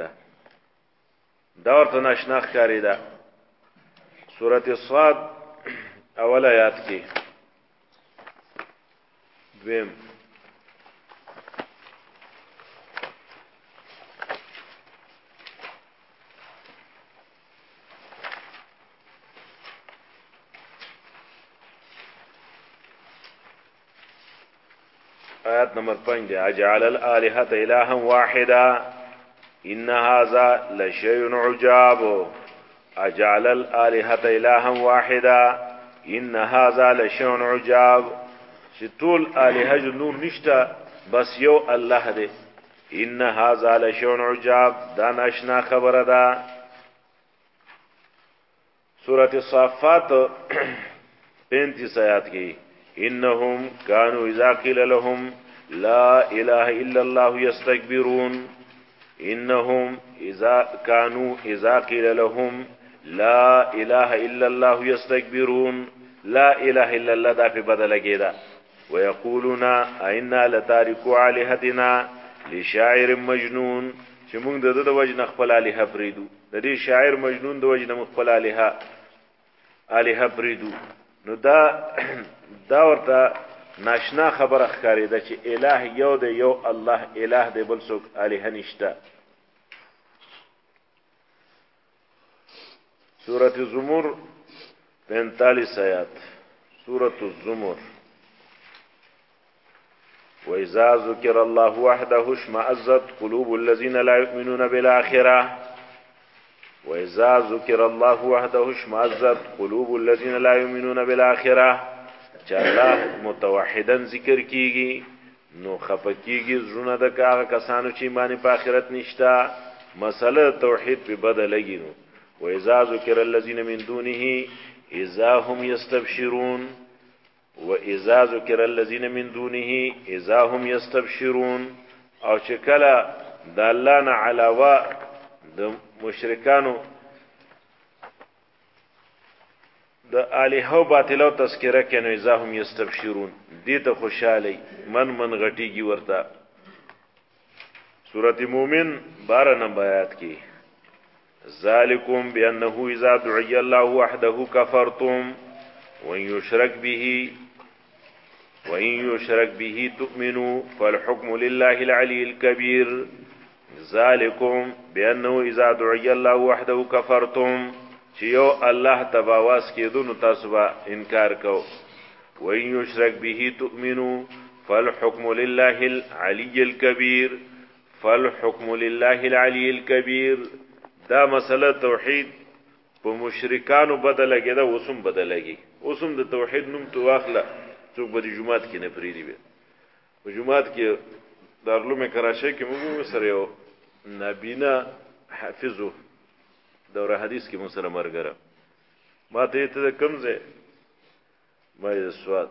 ښکارې ده. سورۃ صاد اول آیات کې دویم آیات نمبر 5 دی اجعل الالهه الها واحدا ان هذا لشيء عجاب. اجعل الالهه الها واحدا ان هذا لشيء عجاب. چې ټول الها نور نشته بس یو الله دی. ان هذا لشيء عجاب دا ناشنا خبره ده. سورۃ الصافات 35 آیات کې انهم كانوا اذا قيل لهم لا اله الا الله يستكبرون. انهم اذا قيل لهم لا اله الا الله يستكبرون. لا اله الا الله دا په بدل کېدا. ويقولون ائنا لتاركوا الهتنا لشاعر مجنون. چې موږ د وجه خپل الها پریدو، د دې شاعر مجنون د وجه خپل الها پریدو. نو دا ورته ناشنا خبره ښکاري ده چې الہ یو دی، یو الله الہ دی، بل څوک الہ نشته. سورۃ الزمر 45 آیات. سورۃ الزمر وَإِذَا ذُكِرَ اللَّهُ وَحْدَهُ اشْمَأَزَّتْ قُلُوبُ الَّذِينَ لَا يُؤْمِنُونَ بِالْآخِرَةِ. وَإِذَا ذُكِرَ اللَّهُ وَحْدَهُ اشْمَأَزَّتْ قُلُوبُ الَّذِينَ لَا يُؤْمِنُونَ بِالْآخِرَةِ. چې الله متوحدن ذکر کیږي نو خپکیږي زړونه د هغه کسانو چې ایمان په آخرت نشتا. مسله توحید په بدلږي. نو وَإِذَا ذُكِرَ الَّذِينَ مِن دُونِهِ إِذَا هُمْ يَسْتَبْشِرُونَ. وَإِذَا ذُكِرَ الَّذِينَ مِن دُونِهِ إِذَا هُمْ يَسْتَبْشِرُونَ. او چې کله د الله نه علاوه د مشرکانو د الہو باطلو تذکرہ کینو اذا هم یستبشرون دې ته خوشالي من غټیږي ورته. سورۃ مومن 12 نمبر آیات کې ذالکم بانه اذا دعی الله وحده کفرتم وان یشرک به تؤمنوا فالحكم لله العلی الكبیر. ذالکم بانه اذا دعی الله وحده کفرتم چې یو الله تباواس کېدو نو تاسو به انکار کو. وَإِن يُشْرَكْ بِهِ تُؤْمِنُوا فَالْحُكْمُ لِلَّهِ الْعَلِيِّ الْكَبِيرِ. فالحكم لله العلی الكبیر. دا مسله توحید په مشرکانو بدلږي دا اوسم بدلږي. اوسم د توحید نوم تو واخله څوک به د جمعات کې نه پریدي وي. په جمعات کې دارالعلوم کراچۍ کې موږ سره یو نابینا حافظو دوره حدیث کې مو سره مرګره ما ته ته کم ځای ما یې سوات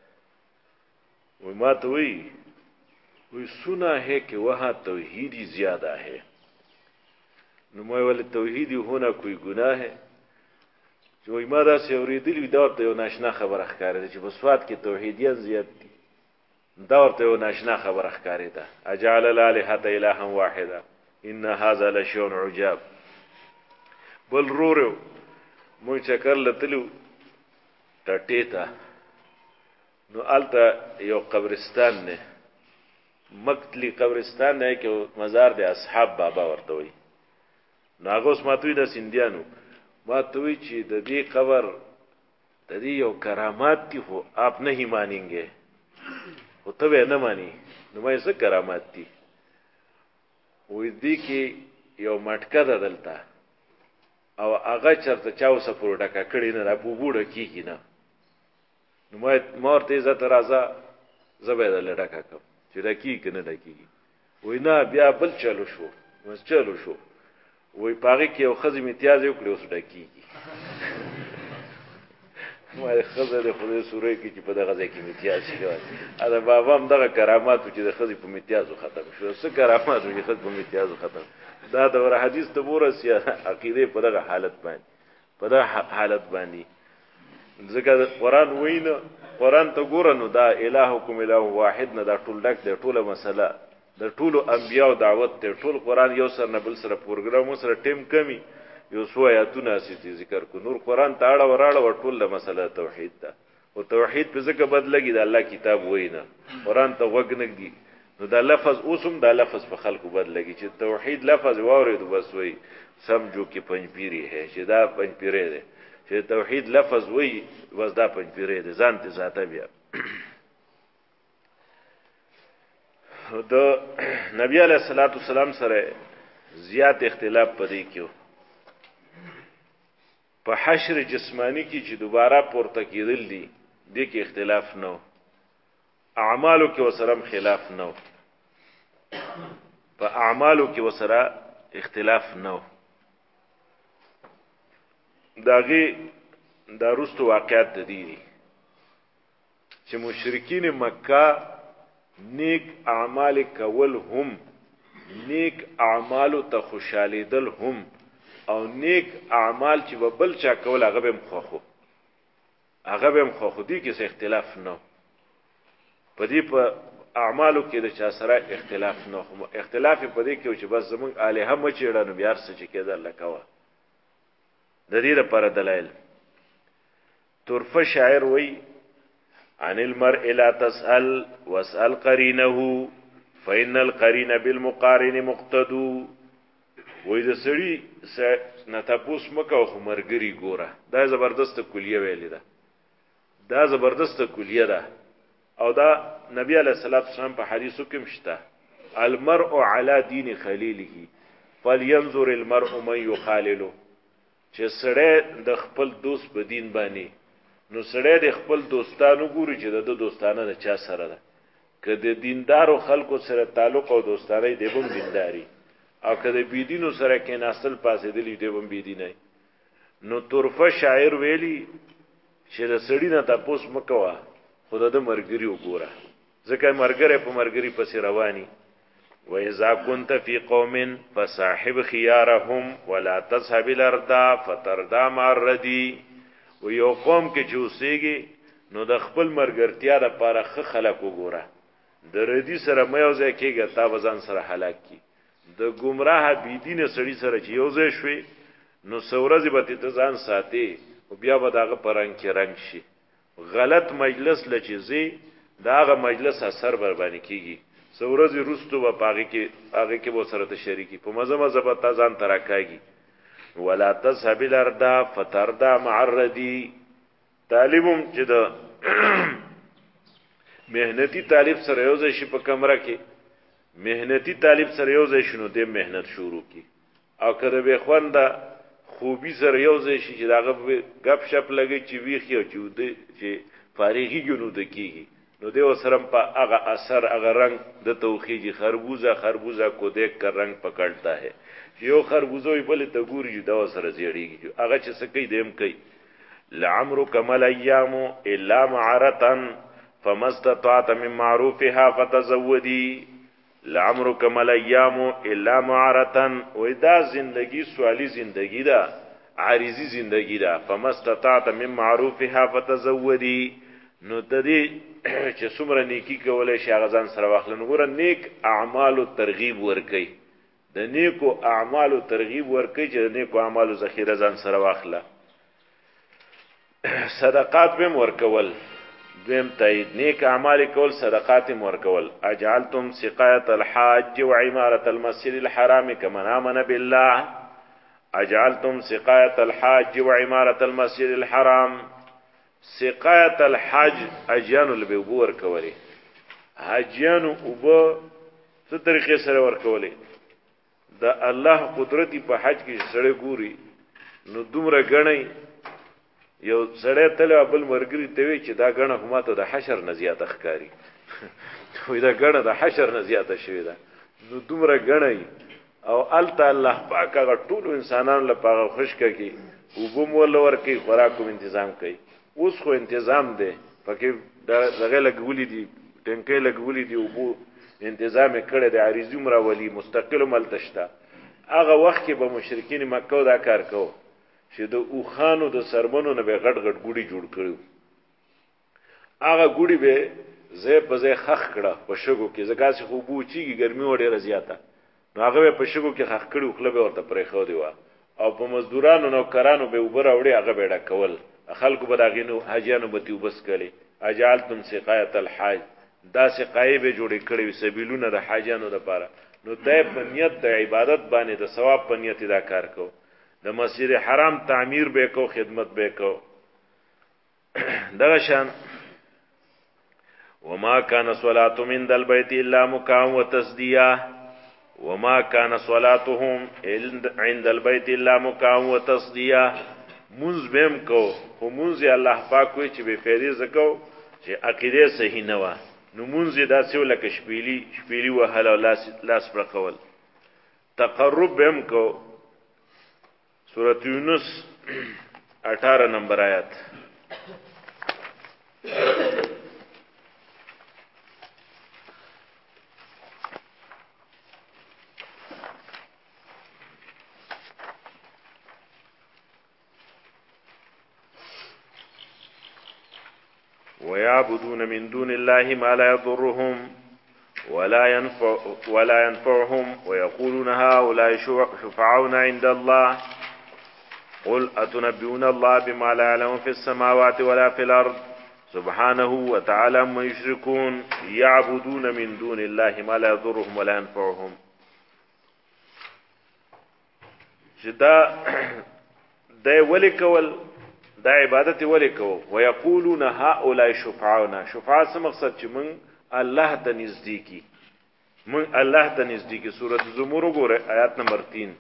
ما ته وی سنا ہے کہ وہاں توحیدی زیادہ ہے. نو مې ول توحیدی هونه کوئی گناه ہے چې ما دا سې اوریدلی دا ورته یو ناشنا خبره ښکارېده چې په سوات کې توحیدیان زیات دي. دا ورته یو ناشنا خبره ښکارېده. اجعل الالهة الها واحده ان هذا لشيء عجاب. بل رورو مو چکر لتلو ټټیتا نو آلته یو قبرستان نه مقتلی قبرستان نه کې مزار د اصحاب بابا ورته وي. ناغوس ماتوی د سندیانو ماتوی چې د دې قبر د دې یو کرامات دي خو آپ نه مانینګې او ته نه مانی. نو مې څه کرامات دي وې دې کې یو مټکه ده دلته او هغه چرته چاو سپور ډکه کړي نه را بوبوړه کیږي نه. نو مې مورته عزت راځه زبېده لډکه کوم چې ډکی کنه ډکی. وې نه بیا بل چلو شو مس چلو شو وې پاره کې یو خزم امتیاز یو کړو اوس ډکیږي. مې خزه د خدای سورې کې چې په دغه ځای کې امتیاز شي. دا بابا هم دغه کرامات چې د خزې په امتیازو ختم شو. څه کرامات چې خزې په امتیازو ختم. دا د ور حدیث ته ورسیا عقیده په دغه حالت باندې ځکه قرآن وینه قرآن ته ګورنو دا الہکم الہ واحد نه دا ټول ډک د ټوله مسله د ټولو انبیاو دعوت ته ټول قرآن یو سر نه بل سره پروګرام سره ټیم کمی یو سو آیاتونه سي ذکر کو. نور قرآن ته اړه وراړه ټول د مسله توحید ده او توحید په ځکه بدلږي د الله کتاب وینه قرآن ته وګ نه دی. نو دا لفظ اوسم دا لفظ په خلکو بدلږي چې توحید لفظ واورید بس وای سمجھو کې پنځپيري ہے چې دا پنځپيري ده چې توحید لفظ وای بس دا پنځپيري ده ځان ته ذاته بیا. د نبی علیہ الصلوۃ والسلام سره زیات اختلاف پدې کېو په حشر جسمانی کې چې دوباره پورته کېدل دي د کې اختلاف نو اعمالو کې وسره خلاف نو په اعمالو کې وسره اختلاف نو. داغه داروستو واقعات د دي چې مشرکین مکه نیک اعمال کول هم نیک اعمال ته خوشالي دل هم او نیک اعمال چې بل چا کول هغه به مخخو دي کې څه اختلاف نه. په دې په اعمالو کې د چا سره اختلاف نه. اختلاف په دې کې چې بس زمونږ الها مچېړنو بیا څه چې کېدل لکوا د دې لپاره دلایل. طرفه شاعر وای عن المرء لا تسأل واسأل قرينه فإن القرين بالمقارن مقتدو. وای د سړي نه تاسو مکه خو مرګري ګوره. دا زبردست کلیه ویلې ده. دا زبردست کلیه ده او دا نبی علیہ الصلوۃ والسلام په حدیثو کې مشته المرء على دین خلیله فلينظر المرء من يخالله. چې سړی د خپل دوست په دین باندې نو سړی د خپل دوستانو ګوري چې د دوستانه د چا سره ده. که د دیندارو خلکو سره تعلق او دوستانه دی بم دینداری او که د بيدینو سره کې ناسل پاسې دی دی بم بيدینای. نو طرفه شاعر ویلی چې د سړی نه تاسو مکوا خدای د مرګري وګوره ځکه مرګره په مرګري پسې رواني. وَإِذَا كُنْتَ فِي قَوْمٍ فَصَاحِبْ خِيَارَهُمْ وَلَا تَصْحَبِ الْأَرْضَ فَتَرْضَى مَعَ الرَّدِي. و یو قوم کې چې اوسېږي نو د خپل مرګرتیا لپاره ښه خلک وګوره. د ردی سره مې یو ځای کېږي تا وزن سره هلاک کی. د گمراه بيدینه سړي سره چې یو ځای شوي نو سورزي به ته ځان ساتي او بیا به داغه پرنګ کې رنگ شي. غلط مجلس لچزي داغه مجلس اثر بر باندې کیږي. سورزي روستو به پاغه کې به سره ته شریکی په مزه مزه به تا ځان تراکاږي. ولا تذهب الارض فترضى مع الردي. طالبم چې د مهنتي طالب سره یو ځای شي په کمره کې مهنتی طالب سره یو ځای شنو د مهنت شروع کی او کله به خوانده خوبي سره یو ځای شي چې داغه غپ شپ لګي چې ویخي او چې فارغي ګونو د کیږي نو دیو سرم په هغه اثر هغه رنگ د توخیجی خربوزه کو دیکھ کر رنگ پکڑتا ہے یو خربوزوی بل ته ګوري دا سره زیړیږي هغه چې سکی دیم کوي لعمرک مل ایام الا معرتا فمستطعت من معروفها فتزودی لعمرک مل ایام الا معرتا ودا زندگی سوالی زندگی دا عارضی زندگی دا فمستطعت من معروفها فتزودی نو تدی چې څومره نیکی کولای شي هغه ځان سره واخلن ګوره نیک اعمال او ترغیب ورکي د نیکو اعمال او ترغیب ورکي چې د نیکو اعمال ذخیره ځان سره واخله صدقات به ورکول دیم تایید نیک اعمال کول صدقات ورکول اجعلتم سقایت الحاج وعمارة المسجد الحرام كمن آمن بالله اجعلتم سقایت الحاج وعمارة المسجد الحرام سقایت الحج اجیانو لبه اوبو ورکولی حجیانو اوبو څه طریقې سره ورکولی د الله قدرتی په حج کې سره ګوري نو دومره غنی یو سره تل بل مرګري ته وی چې دا غنه هماته د حشر نه زیاته ښکاری وې دا غنه د حشر نه زیاته شوی دا نو دومره غنی او الته الله پاک هغه ټول انسانانو لپاره خوشکه کی اوبو مول ورکی خوراکو تنظیم کوي اوس خو تنظیم دی پکې دغه لګولې دي ټنکې لګولې دي او بو تنظیم کړي د عریضی مراولي مستقل ملتشتا هغه وخت کې به مشرکین مکه دا کار کوي چې د اوخانو د سرمنو نه به غټ غټ ګوډي جوړ کړو هغه ګوډي به زه په زه خخ کړه په شګو کې زګا چې خو بو چیږي ګرمي وړه زیاته نو هغه په شګو کې خخ کړو خپل به ورته پرې خو دی او په مزدورانو نو کرانو به وبره وړي هغه به ډکول خلکو بداغینو حاجیانو بتیو بس کړي اجالتم سقایت الحاج دا سقای به جوړې کړي سبیلونه د حاجیانو لپاره نو دای په نیت د عبادت باندې د ثواب په نیت دا کار کو د مسجد حرام تعمیر به کو خدمت به کو دغه شان وما كان صلاتهم عند البيت الا مكاء وتصديه وما كان صلاتهم عند البيت الا مكاء وتصديه منز بهم کو خو منز الله پاک وی چې به فیدی زکو چې عقیده صحیح نه و نو منز داسې ولکه شپېلی وهله او لاس پر کول تقرب بهم کو سورۃ یونس 18 نمبر آیات ويعبدون من دون الله ما لا يضرهم ولا ينفعهم ويقولون هؤلاء شفعاؤنا عند الله قل أتنبئون الله بما لا يعلم في السماوات ولا في الأرض سبحانه وتعالى عما يشركون يعبدون من دون الله ما لا يضرهم ولا ينفعهم جدا دای ولیکول دا عبادت ولیکو ويقولون هؤلاء شفعاؤنا شفاعت څه مقصد چې من الله ته نزدیکی من الله ته نزدیکی سورۃ زمر وګوره آیات نمبر 3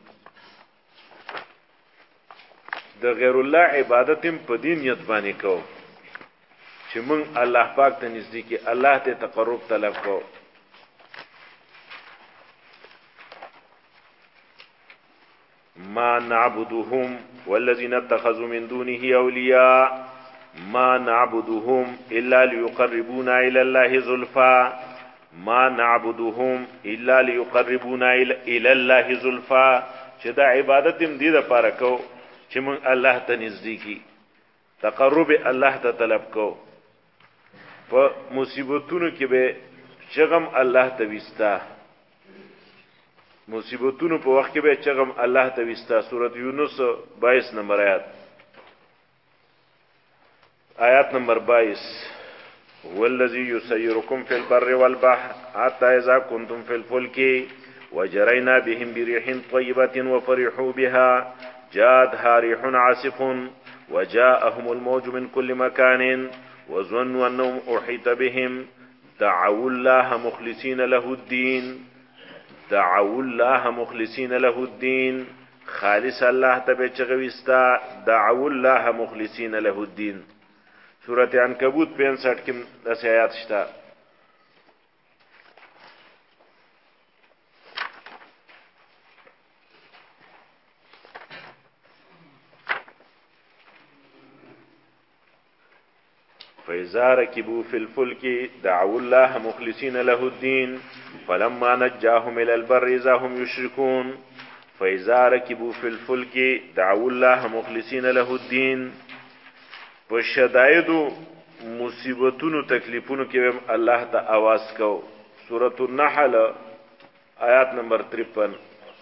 د غیر الله عبادت په دین نیت باندې کو چې من الله پاک ته نزدیکی الله ته تقرب طلب کو ما نعبدهم والذين اتخذوا من دونه أولياء ما نعبدهم إلا ليقربونا إلى الله زلفى ما نعبدهم إلا ليقربونا إلى الله زلفى چې دا عبادت دې د پاره کو چې مونږ الله ته نزدیکی تقرب الله ته طلب کو په مصیبتونو کې به شغم الله ته وستا مصیبتونو په وخت کې به چغم الله ته وستا سورۃ یونس 22 نمبر آیات نمبر 22 هو الذي يسيركم في البر والبحر حتى إذا كنتم في الفلك وجرينا بهم بريح طيبة وفرحوا بها جاءتها ريح عاصف وجاءهم الموج من كل مكان وظنوا أنهم أحيط بهم دعوا الله مخلصين له الدين دعوا الله مخلصین له الدین خالص الله ته چغويستا دعوا الله مخلصین له الدین سورۃ عنکبوت 65 کې د آیات شته فإذا ركبوا في الفلك دعوا الله مخلصين له الدين فلما نجاهم إلى البر إذا هم يشركون فإذا ركبوا في الفلك دعوا الله مخلصين له الدين پشدائدو مصیبتونو تکلیفونو کې الله ته आवाज کو سورۃ النحل آیات نمبر 53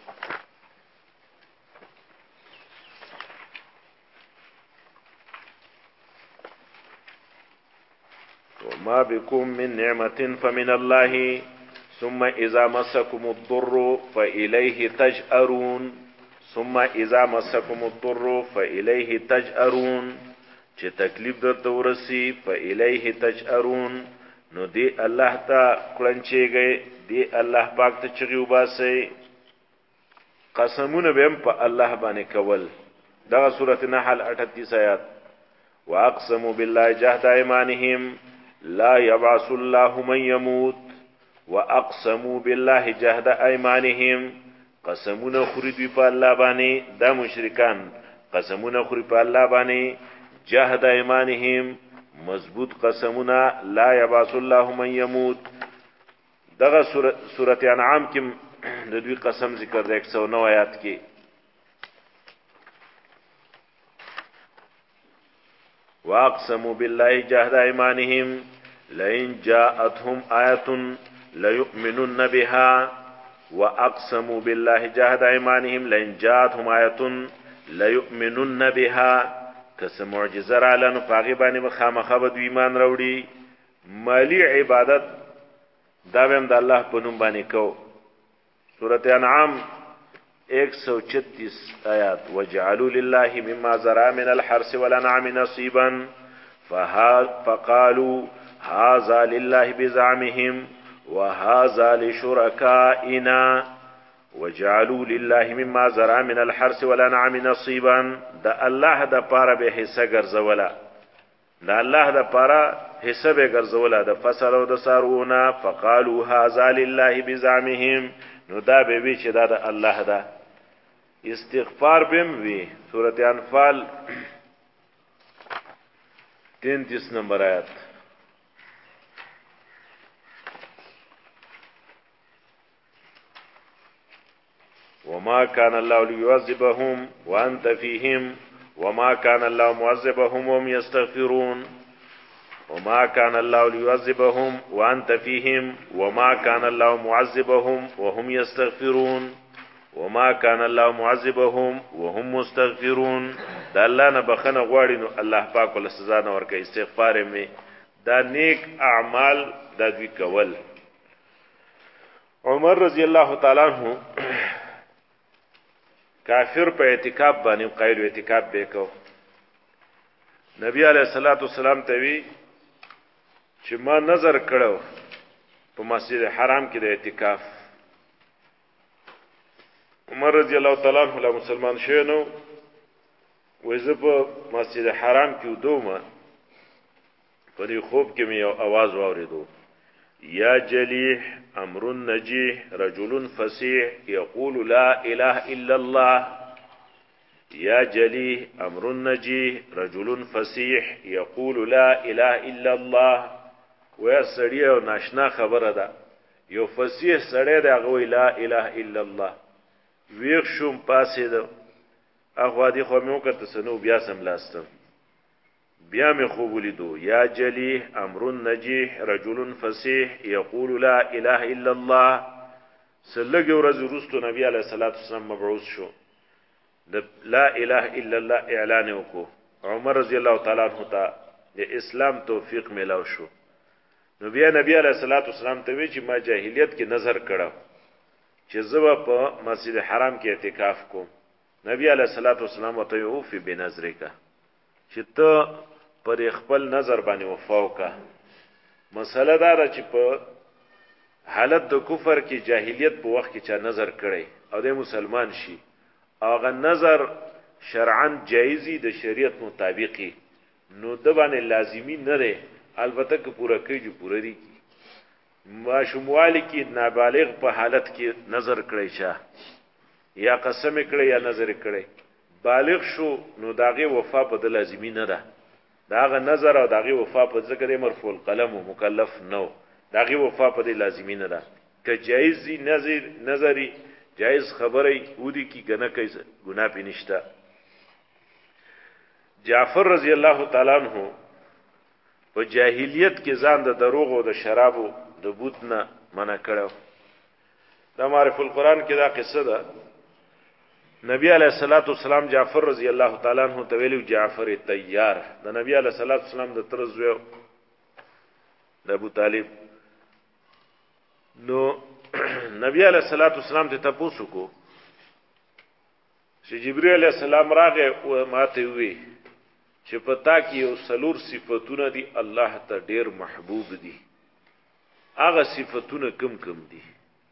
وما بكم من نعمة فمن الله ثم إذا مسكم الضر فإليه تجأرون ثم إذا مسكم الضر فإليه تجأرون چې تکلیف درته ورسی فإليه تجأرون نو دی الله ته کړنچېږي دی الله پاک ته چغي وباسي قسمونه به په الله باندې کول دا سورۃ النحل 38 آیات واقسموا بالله جهد ايمانهم لا يبعث الله من يموت واقسموا بالله جهد ايمانهم قسمونه خوري په الله باندې دا مشرکان قسمونه خوري په الله باندې جهد ايمانهم مضبوط قسمونه لا يبعث الله من يموت دغه سورۃ انعام کې د دوی قسم ذکر د 109 آیات کې واقسموا بالله جهد ايمانهم لئن جاءتهم آية ليؤمنن بها واقسموا بالله جهد ايمانهم لئن جاءتهم آية ليؤمنن بها کس معجزه را لنو پاغي باندې مخامخه به ایمان راوړي مالی عبادت دا هم د الله په نوم باندې کو سورۃ انعام 136 آیات وجعلوا لله مما زرع من الحرث والانعام نصيبا فقالوا هذا لله بزعمهم وهذا لشركائنا وجعلوا لله مما زرع من الحرث والانعام نصيبا دا الله دا پاره به حصہ ګرځولا دا الله دا پاره حصہ به ګرځولا د فصل او د سارونه فقالوا هذا لله بزعمهم نو دا به وی چې دا د الله دا استغفار بهم وی سورۃ انفال 33 نمبر آیات وما كان الله ليعذبهم وانت فيهم وما كان الله معذبهم وهم يستغفرون وما كان الله ليعذبهم وانت فيهم وما كان الله معذبهم وهم يستغفرون وما كان الله معذبهم وهم مستغفرون دا الله نه بخنه غواړي نو الله پاک ول سزا نه ورکړي استغفار می دا نیک اعمال د دوی کول عمر رضی الله تعالی عنہ کافر په اعتکاف باندې قید اعتکاف وکاو نبی علیہ الصلوۃ والسلام ته وی چې ما نظر کړو په مسجد حرام کې د اعتکاف عمر رضی الله تعالی عنہ له مسلمان شینو وځ په مسجد حرام کې ودومه په دې خوب کې مې یو आवाज واوریدو یا جلیح امر نجیح رجل فصیح یقول لا اله الا الله یا جلیح امر نجیح رجل فصیح یقول لا اله الا الله و سړی او ناشنا خبره ده یو فصیح سړی ده غوی لا اله الا الله ویښ شوم پاسې ده اخوا دې خو مې وکړه سنو بیا سم لاستم بیا می خوب لیدو یا جلیح امر نجیح رجل فصیح یقول لا اله الا الله سلګ ورځ وروسته نبی علیہ الصلوۃ والسلام مبعوث شو د لا اله الا الله اعلان وکړو عمر رضی الله تعالی عنہ ته د اسلام توفیق ملاو شو نو بیا نبی علیہ الصلوۃ والسلام ته وی چې ما جاهلیت کې نظر کړو چې زما په مسجد حرام کې اعتکاف کوم نبی علیہ الصلوۃ والسلام ته یو فی بنظرک چې ته پر خپل نظر باندې وفا وکا مسله دا ده چې په حالت د کفر کې جاهلیت په وخت کې چا نظر کړي او د مسلمان شي هغه نظر شرعاً جایزي د شریعت مطابقي نو د باندې لازمی نه ده البته که پورا کوي جو پورا دي ما شموالي کې نابالغ په حالت کې نظر کړی چا یا قسم کړی یا نظر کړی بالغ شو نو داغه وفا په د لازمی نه ده داغه نظر او داغه وفا په ذکر مرفوع القلم او مکلف نو داغه وفا په د لازمی نه ده که جایز نظری جایز خبره ودی کی کنه کوي ګناه پې نشته جعفر رضی الله تعالی عنہ په جاهلیت کې ځان د دروغ او د شرابو د بوت نه منع کړو دا معرف القرآن کې دا قصه ده نبی علیہ الصلوۃ والسلام جعفر رضی الله تعالی عنہ ته ویلو جعفر تیار د نبی علیہ الصلوۃ والسلام د ترزو د ابو طالب نو نبی علیہ الصلوۃ والسلام ته تاسو کو چې جبرئیل علیہ السلام راغه او ماته وی چې پتا کې یو سلور صفاتونه دي الله ته ډیر محبوب دي هغه صفاتونه کم دي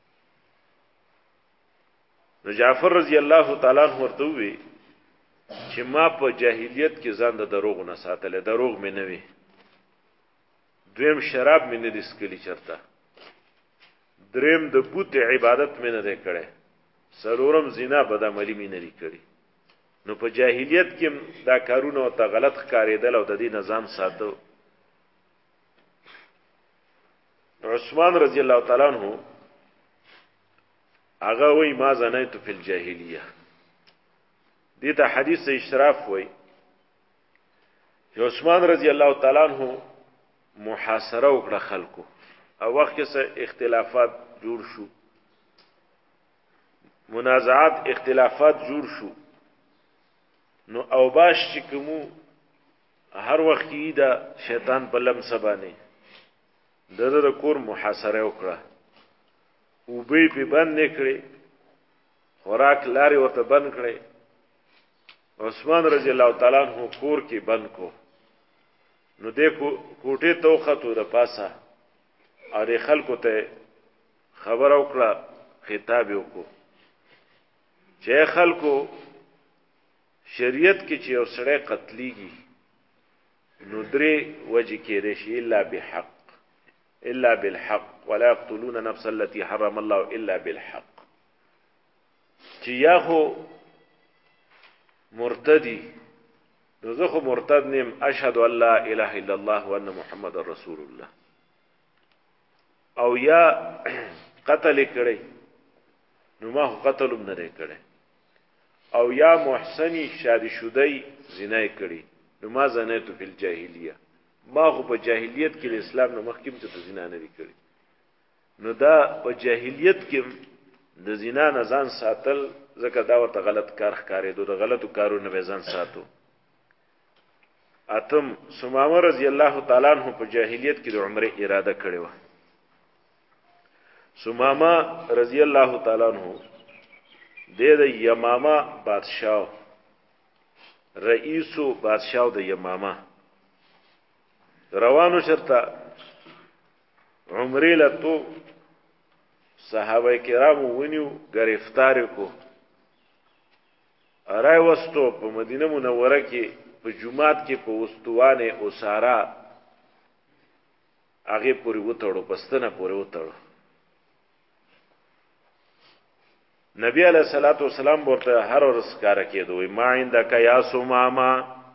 نو جعفر رضی الله تعالی عنہ ورته وی چې ما په جاهلیت کې ځان د دروغ نه ساتل دروغ مې نه وی دویم شراب مې نه دسکلی چرته دریم د بوت عبادت مې نه کړې سلورم زنا بدعملی مې نه کړې نو په جاهلیت کې دا کارونه او ته غلط ښکارېدل او د دې نظام ساتو عثمان رضی الله تعالی عنہ هغه وی ما زنیت فی الجاهلیه دې ته حدیث اشراف وی چې عثمان رضی الله تعالی عنہ محاصره وکړه خلکو او وخت کې اختلافات جوړ شو منازعات اختلافات جوړ شو نو او باش چې کومو هر وخت کې دا شیطان په لمس باندې د کور محاصره وکړه او به په بند نکړي خوراک لاري ورته بند کړي عثمان رضی الله تعالی عنہ کور کې بند کو نو دې کوټه توخته د پاسه اره خلکو ته خبر وکړه خطاب وکړو چې خلکو شریعت کې چې یو سړی قتلېږي نو درې وجه کې رشي الا بالحق ولا يقتلون نفس التي حرم الله الا بالحق چې یا خو مرتدي نو زه خو مرتد نیم اشهد ان لا اله الا الله وان محمد رسول الله او یا قتل کړي نو ما قتل هم نه کړي او یا محسنی شادی شدهی زنای کړي نو ما زنیتو فی الجاهلیه ما خو په جاهلیت کې اسلام نه مخکې ته زنا نه کړي نو دا په جاهلیت کې د زنا نه ځان ساتل ځکه دا ورته غلط کار ښکارېدو د غلطو کارونو به ځان ساتو اتم سمامه رضی الله تعالی عنہ په جاهلیت کې د عمره اراده کړې و سمامه رضی الله تعالی عنہ د یمامه بادشاہ رئیسو بادشاہ د یمامه روانو شرطه عمره لتو صحابه کرام ونیو گرفتار کو ارای وستو په مدینه منوره کې په جمعات کې په وستوانه او سارا هغه پوری وټړو پستنه پوری وټړو نبی علیہ الصلوۃ والسلام ورته هر ورځ کار کېدوی ما عندك یا سماما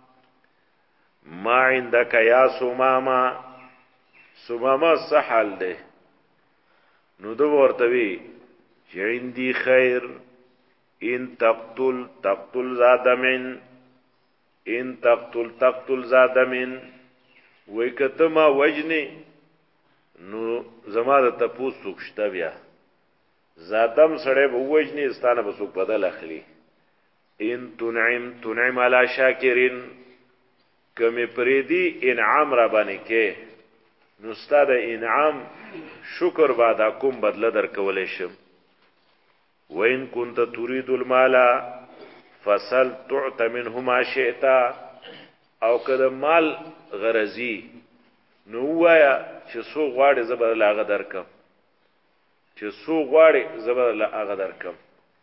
ما عندك یا سماما سماما سحل ده نو دو ورته وی چې عندي خیر ان تقتل زادمن ان تقتل زادمن وای کته ما وجنی نو زما د تپوس سوکشته بیا زادم سړی به وجنی ستانه به سوک بدل اخلي ان تنعم علی شاکرین کمی پریدی انعام را باندې کې نو استاد انعام شکر بعد کوم بدله در کولې شم وین كنت تريد المال فسل تعت منه ما شئت او کده مال غرضی نو وایا چې سو غواړي زبر لاغه درکم چې سو غواړي زبر له هغه درکم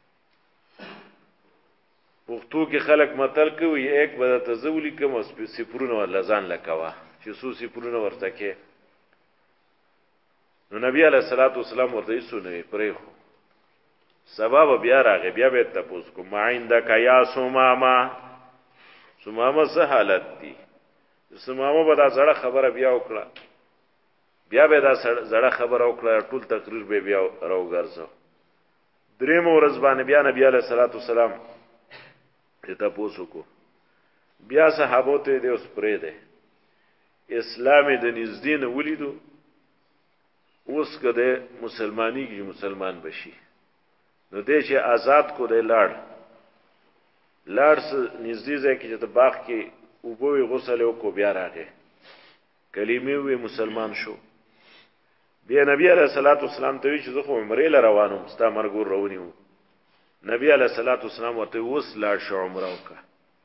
پښتو کې خلک متل کوي یک به تزولی کوم او صفرونه ولزان لکوا چې سو صفرونه ورته کې نو نبی علیہ الصلوۃ والسلام ورته یې سونه پرې خو سبب بیا راغی بیا به تاسو کو ما عندك یا سماما سماما څه حالت دي سماما به دا زړه خبره بیا وکړه بیا به دا زړه خبره وکړه ټول تقریر به بیا راوګرځو دریم ورځ باندې بیا نبی علیہ الصلوۃ والسلام ته تاسو کو بیا صحابه ته دې اوس پرې ده اسلام د نږدې ولیدو اوس کده مسلمانی کې مسلمان بشي نو دې چې آزاد کو دې لاړ نږدې ځای کې چې د باغ کې وبوي غسل وکړو بیا راغی کلمې وی مسلمان شو بیا نبی علیہ الصلوۃ والسلام ته وی چې زه خو عمره ل روانم ستا مرګور روانیو نبی علیہ الصلوۃ والسلام ورته اوس لاړ شو عمره وکړه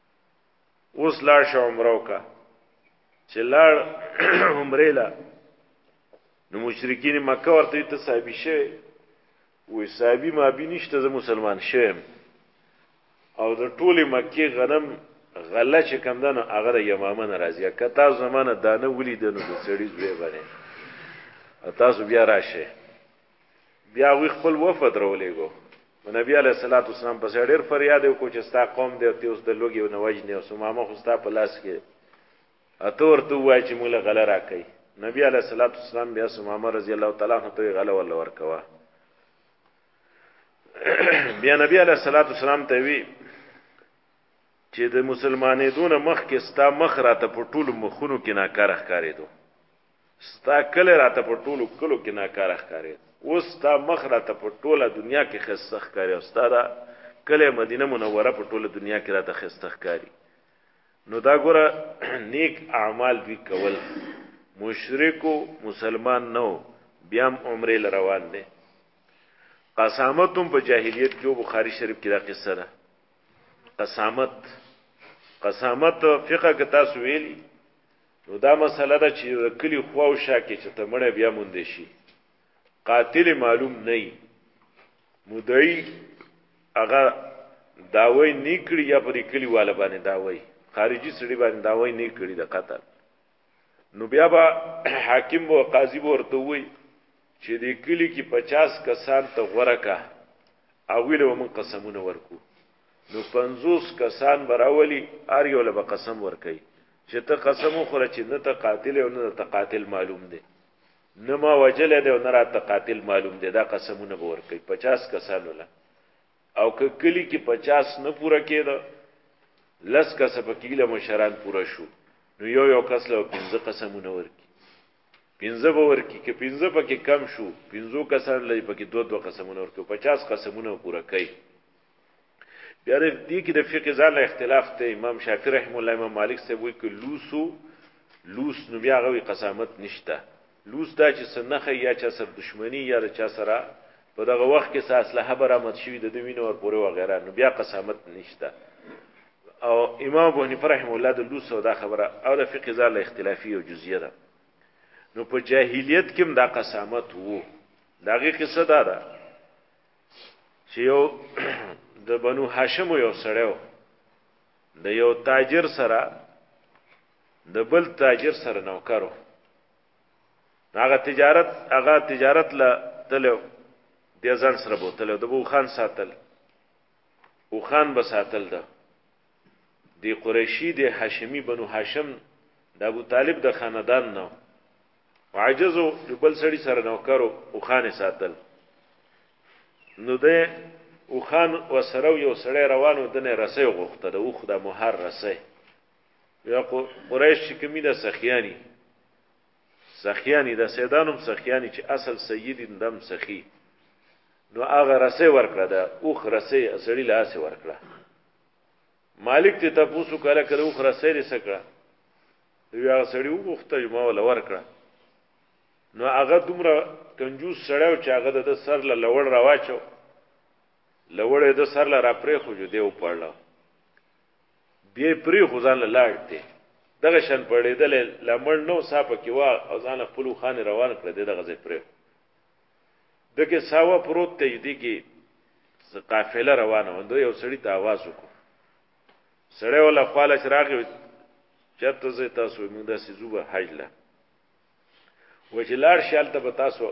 چې لاړ عمره لا نو مشرکین مکه ورته ته صاحب شه وې صاحب ما بینشته زه مسلمان شم او د ټوله مکه غنم غله چې کم دنه هغه د یمامه ناراضیه کته زمانه دانه ولیدنه د سړي زوی باندې تاسو بیا راشه بیا وی خپل وفد رولېګو نبی علیہ الصلوۃ والسلام په ډېر فریاد وکړ چې ستا قوم دې ته اوس د لوګي او نوجنه او سمامه خو ستا په لاس کې اتور ته وای چې موږ غله راکې نبی علیہ الصلوۃ والسلام بیا سمامه رضی الله تعالی عنہ ته غله ولا ورکوا بیا نبی علیہ الصلوۃ والسلام ته وی چې د مسلمانې دون مخ کې ستا مخ راته په ټولو مخونو کې ناکاره ښکارېدو ستا کله راته په ټولو کلو کې ناکاره ښکارېدو اوس تا مخ راته په ټوله دنیا کې خسته ښکاري او ستا دا کله مدینه منوره په ټوله دنیا کې راته خسته ښکاري نو دا ګوره نیک اعمال دوی کول مشرکو مسلمان نو بیا عمره ل روان دي قسامتم په جاهلیت کې بخاری شریف کې دا قصه ده قسامت فقہ کې تاسو ویلي نو دا مسله ده چې کلی خو او شاکه چې ته مړ بیا مونږ شي قاتل معلوم نه مدعی هغه داوی نکړي یا پرې کلی والا باندې داوی خارجي سړي باندې داوی نه کړي د قتل نو بیا با حاکم او قاضي ورته وي چې د کلی کې 50 کسان ته غورکا اویل و من قسمونه ورکو نو 50 کسان براولي ار یو له قسم ورکي چې ته قسم خوره چې نه ته قاتل او نه ته قاتل معلوم دی نه ما وجل دی او نه را ته قاتل معلوم دی دا قسمونه به ورکي 50 کسان ولا او که کلی کې 50 نه پوره کېده لس کس په کېله مشران پوره شو نو یو کس له 15 قسمونه ورکي 15 به ورکي کې 15 پکې کم شو 15 کسان لې پکې 2 قسمونه ورکي 50 قسمونه پوره کوي بیا دې کې د فقہ ځان اختلاف ته امام شافعي رحم الله امام مالک سے وایي ک لوس نو بیا غوي قسامت نشته لوس دا چې سنخه یا چا سره دښمنی یا چا سره په دغه وخت کې اسلحه برآمد شوی د دوینو ور پورې وغیرہ نو بیا قسامت نشته او امام ابو حنیفه رحم الله د لوس او دا خبره او د فقہ ځان اختلافي او جزئیه ده نو په جاهلیت کې دا قسامت وو داغه قصه ده چې یو د بنو هاشم یو سړیو د یو تاجر سره د بل تاجر سره نوکرو هغه تجارت لا تلو د ځان سره بوتلو د بو خان ساتل او خان بساتل ده دی قریشی د هاشمی بنو هاشم د ابو طالب د خاندان نو عاجزو بل سړی سره نوکرو او خان ساتل نو ده او خان وسره یو سړی روانو دنه رسې غوښته د اوخ د مهر رسې یا قریش کمی د سخیانی د سیدانم سخیانی چې اصل سید اندم سخی نو هغه رسې ورکړه د اوخ رسې سړی لاسه ورکړه مالک ته تاسو کله کله اوخ رسې لسکړه یو سړی وغوښته ما ولا ورکړه نو هغه دومره کنجوس سړیو چې هغه د سر له لوړ راواچو لوړې د سر لا را پرې خو جو دیو پړلا دی پرې خو ځان لاړ دی دغه شن پړېدل لمړ نو صاحب کې وا او ځان خپل خان روان کړ دغه ځای پرې دغه ساوه پروت ته دی کې قافله روانه و یو سړی ته आवाज وکړ سړی ولا خپل چراغ چرته زه تاسو موږ د سيزوبه حج له وجلار شالته به تاسو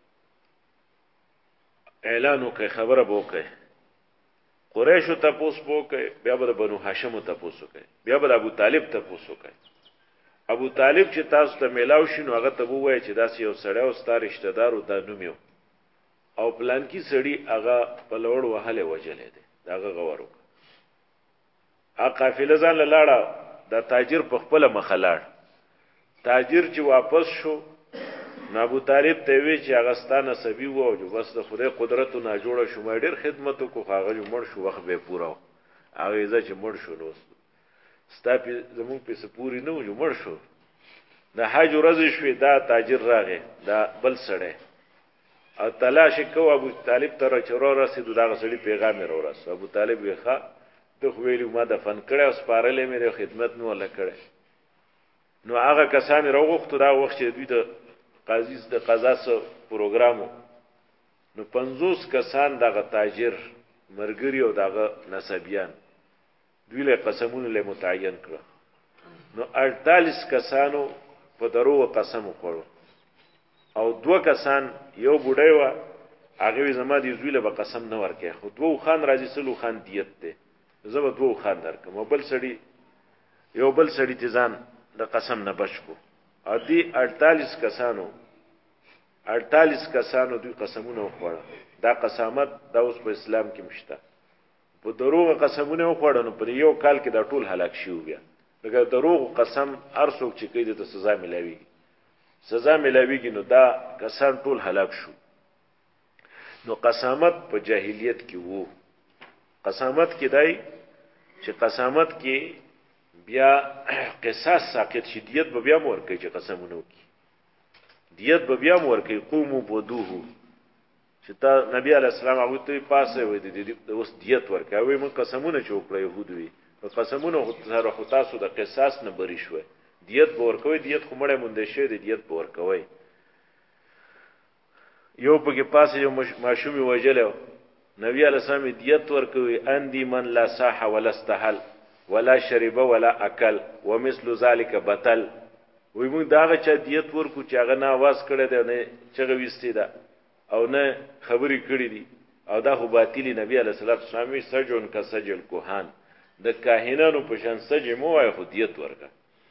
اعلان وکړي خبره وکړي قریشو ته پوسو کوي بیا به بنو هاشم ته پوسو کوي بیا به ابو طالب ته پوسو کوي ابو طالب چې تاسو ته میلاو شینو هغه ته وایي چې داس یو سړی او ستاره رشتہ دار او د نومیو او پلان کې سړی هغه په لوړ وهله وجلې دي داغه غوړو ا قافله ځان لاړه د تاجر په خپل مخلاړ تاجر چې واپس شو ابو طالب ته وی چې اغستانه سبي وو جو بس د خدای قدرت نه جوړه شو مې ډېر خدمت کو هغه جو مړ شو وخت به پورا هغه ځکه چې مړ شو نو ستاپی زمون په سپوري نه جو مړ شو د حج ورځ شوې دا تاجر راغی دا بل سړی او تلاش کو ابو طالب تر چرور رسید دا غسړي پیغام ورو رس ابو طالب ویخه د خویل ما د فن کړه او سپارلې مې خدمت نو ولا کړه نو هغه کسان راغوخت دا وخت چې دوی د قاضی د قضا سره پروګرامو نو 50 کسان دغه تاجر مرګری او دغه نسبیان دوی له قسمونه له متعین کړ نو 48 کسانو په درو قسم وکړو او 2 کسان یو بډای و هغه زما دی زوی له قسم نه ورکه خو 2 خان راځي سلو خان دیت ته زه به 2 خان درکم بل سړی یو بل سړی تیزان د قسم نه بچو ادي 48 کسانو دوی قسمونه وخوړه دا قسامت دا اوس په اسلام کې مشته په دروغ قسمونه وخوړه نو په یو کال کې دا ټول هلاک شي بیا دغه دروغ قسم ارڅوک چې کوي د سزا ملاويږي نو دا کسان ټول هلاک شو نو قسامت په جاهلیت کې وو قسامت کې دای چې قسامت کې بیا قصاص ساقط شي دیت به بیا مور کوي چې قسمونه وکي دیت به بیا مور کوي قومو بدوه چې تا نبی علی السلام هغه ته پاسه وي د اوس دیت ورکوي موږ قسمونه چوکړه يهودوي او قسمونه سره خو تاسو د قصاص نه بری شو دیت به ورکوي دیت خو مړې مونږ شه د دیت به ورکوي یو په کې پاسه یو ماشومي وجلو نبی علی السلام دیت ورکوي اندی من لا صح ولا استحل ولا شرب ولا اكل ومثل ذلك بطل وي موږ داغه چا دیت ورکو چې هغه نه आवाज کړی دی نه چغه وستی دا او نه خبري کړی دي او دا خو باطلی نبی علیہ الصلوۃ والسلام سجون کا سجل کوهان د کاهنانو په شان سجې مو وای خو دیت ورکا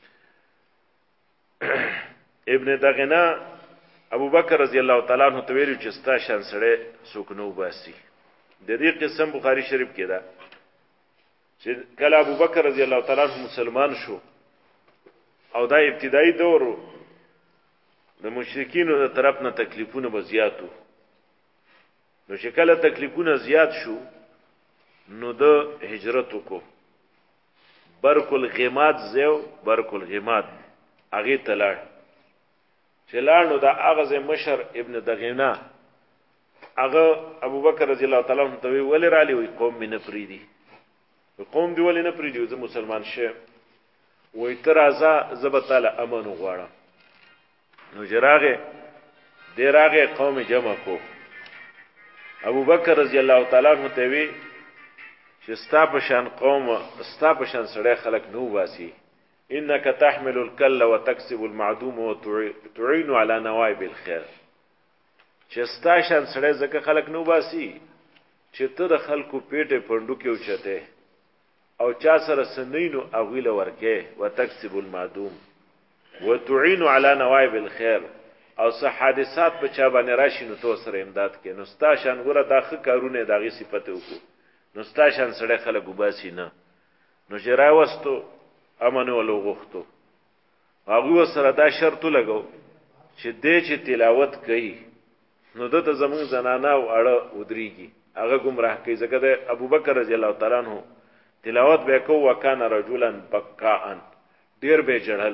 ابن دغنا ابو بکر رضی الله تعالی عنہ ته ویلو چې ستا شان سره سوکنو باسي د دې قسم بخاری شریف کې ده چې کله ابو بکر رضی الله تعالی عنہ مسلمان شو او دا ابتدایي دور د مشرکینو د طرف نه تکلیفونه به زیاتو نو چې کله تکلیفونه زیات شو نو د هجرت کو برکل غیمات زیو برکل غیمات هغه تلاړ چې لاړ نو دا هغه مشر ابن دغینا هغه ابو بکر رضی الله تعالی عنہ ته ویل را لې وي قوم مې نه پریدي قوم دی ولې نه پریدي زه مسلمان شه وې تر ازا زبتاله امن غواړم نو جراغه دیراغه قوم جمع کو ابو بکر رضی الله تعالی عنہ ته وی چې ستا په شان قوم ستا په شان سړی خلق نو واسي انك تحمل الكل وتكسب المعدوم وتعين على نوائب الخير چې ستا شان سړی زکه خلق نو واسي چې ته د خلکو پیټه پندو کې اوچته او چا سره سنینو اغیل ورکه وتكسب المعدوم وتعين على نوائب الخير او صح حادثات په چا باندې راشي نو تو سره امداد کې نو ستا شان ګره داخه کارونه داغي صفته وکړو نو ستا شان سره خلک وباسي نه نو جرا وستو امنه ولو غختو هغه سره دا شرط لګو چې دې چې تلاوت کوي نو دته زمون زنانه او اړه ودريږي هغه گمراه کوي ځکه د ابو بکر رضی الله تعالی عنہ تلاوت به کو وکانه رجلا بکاء ډیر به جړل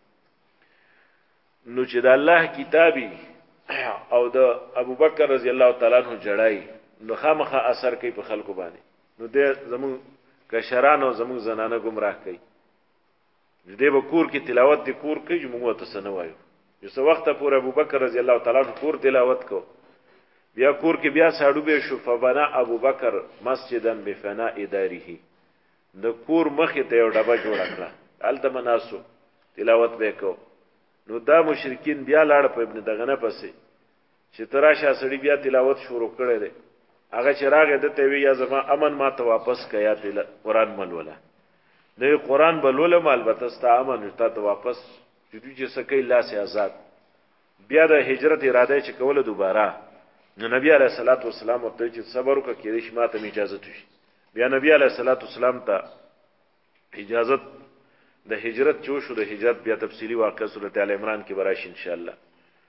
نو چې د الله کتابي او د ابو بکر رضی الله تعالی عنہ جړای نو خامخه اثر کوي په خلکو باندې نو د زمون کشران او زمون زنانه گمراه کوي دې به کور کې تلاوت د کور کوي موږ ته سنوایو یو څو وخت پورې ابو بکر رضی الله تعالی عنہ کور تلاوت کو بیا کور کې بیا ساړو به شو فبنا ابو بکر مسجدن بفناء داره د کور مخې ته یو ډبه جوړ کړه الته مناسو تلاوت وکاو نو دا مشرکین بیا لاړ په ابن دغنه پسې چې تراشه سړی بیا تلاوت شروع کړي دي هغه چې راغی د ته وی یا زما امن ما ته واپس کیا تل قران ملوله د قران بلوله مال بتستا امن ته واپس چې سکه الله سي آزاد بیا د هجرت اراده چې کوله دوباره نو نبی علیہ الصلوۃ والسلام ورته چې صبر وکړه کې ریش ماته اجازه توشي بیا نبی علیہ الصلوۃ والسلام ته اجازه د هجرت جو شو د هجرت بیا تفصیلی واقعه سورۃ ال عمران کې براشي ان شاء الله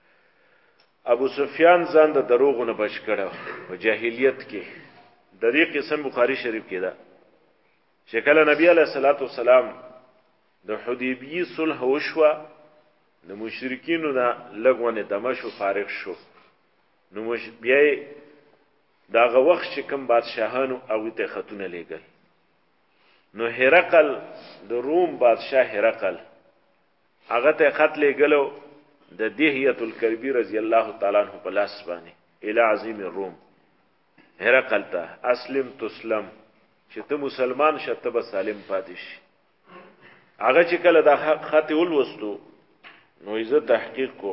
ابو سفیان ځان د دروغونه بچ کړو په جاهلیت کې د دې قسم بخاری شریف کې ده چې کله نبی علیہ الصلوۃ والسلام د حدیبیه صلح وشوه د مشرکینو نه لګونه دمشق فارغ شو نو مش بیا داغه وخت چې کوم بادشاهانو او ته خطونه لېګل نو هرقل د روم بادشاه هرقل هغه ته خط لېګلو د دهیه الکلبی رضی الله تعالی عنہ په لاس باندې الی عظیم الروم هرقل ته اسلم تسلم چې ته مسلمان شته به سالم پاتې شي هغه چې کله د خط ولوستو نو عزت تحقیق کو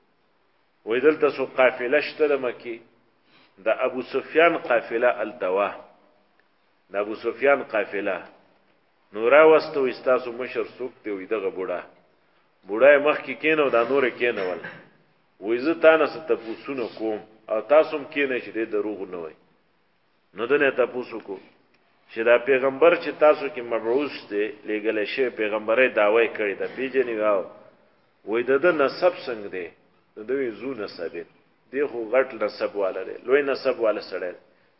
وې دلته سو قافله شته د مکی د ابو سفیان قافله التوا د ابو سفیان قافله نو را واستو استاسو مشر سوکته وې دغه بوډا مخ کې کینو دا نور کینول وې زه تاسو ته پوښتنه کوم او تاسو هم کینې چې د دروغ نه وای نو دنه تاسو کو چې دا پیغمبر چې تاسو کې مبعوث دی لګل شي پیغمبري داوی کړی دا پیژنې واو وې د نسب څنګه دی د دوی زو نسب دی خو غټ نسب والا دی لوی نسب والا سره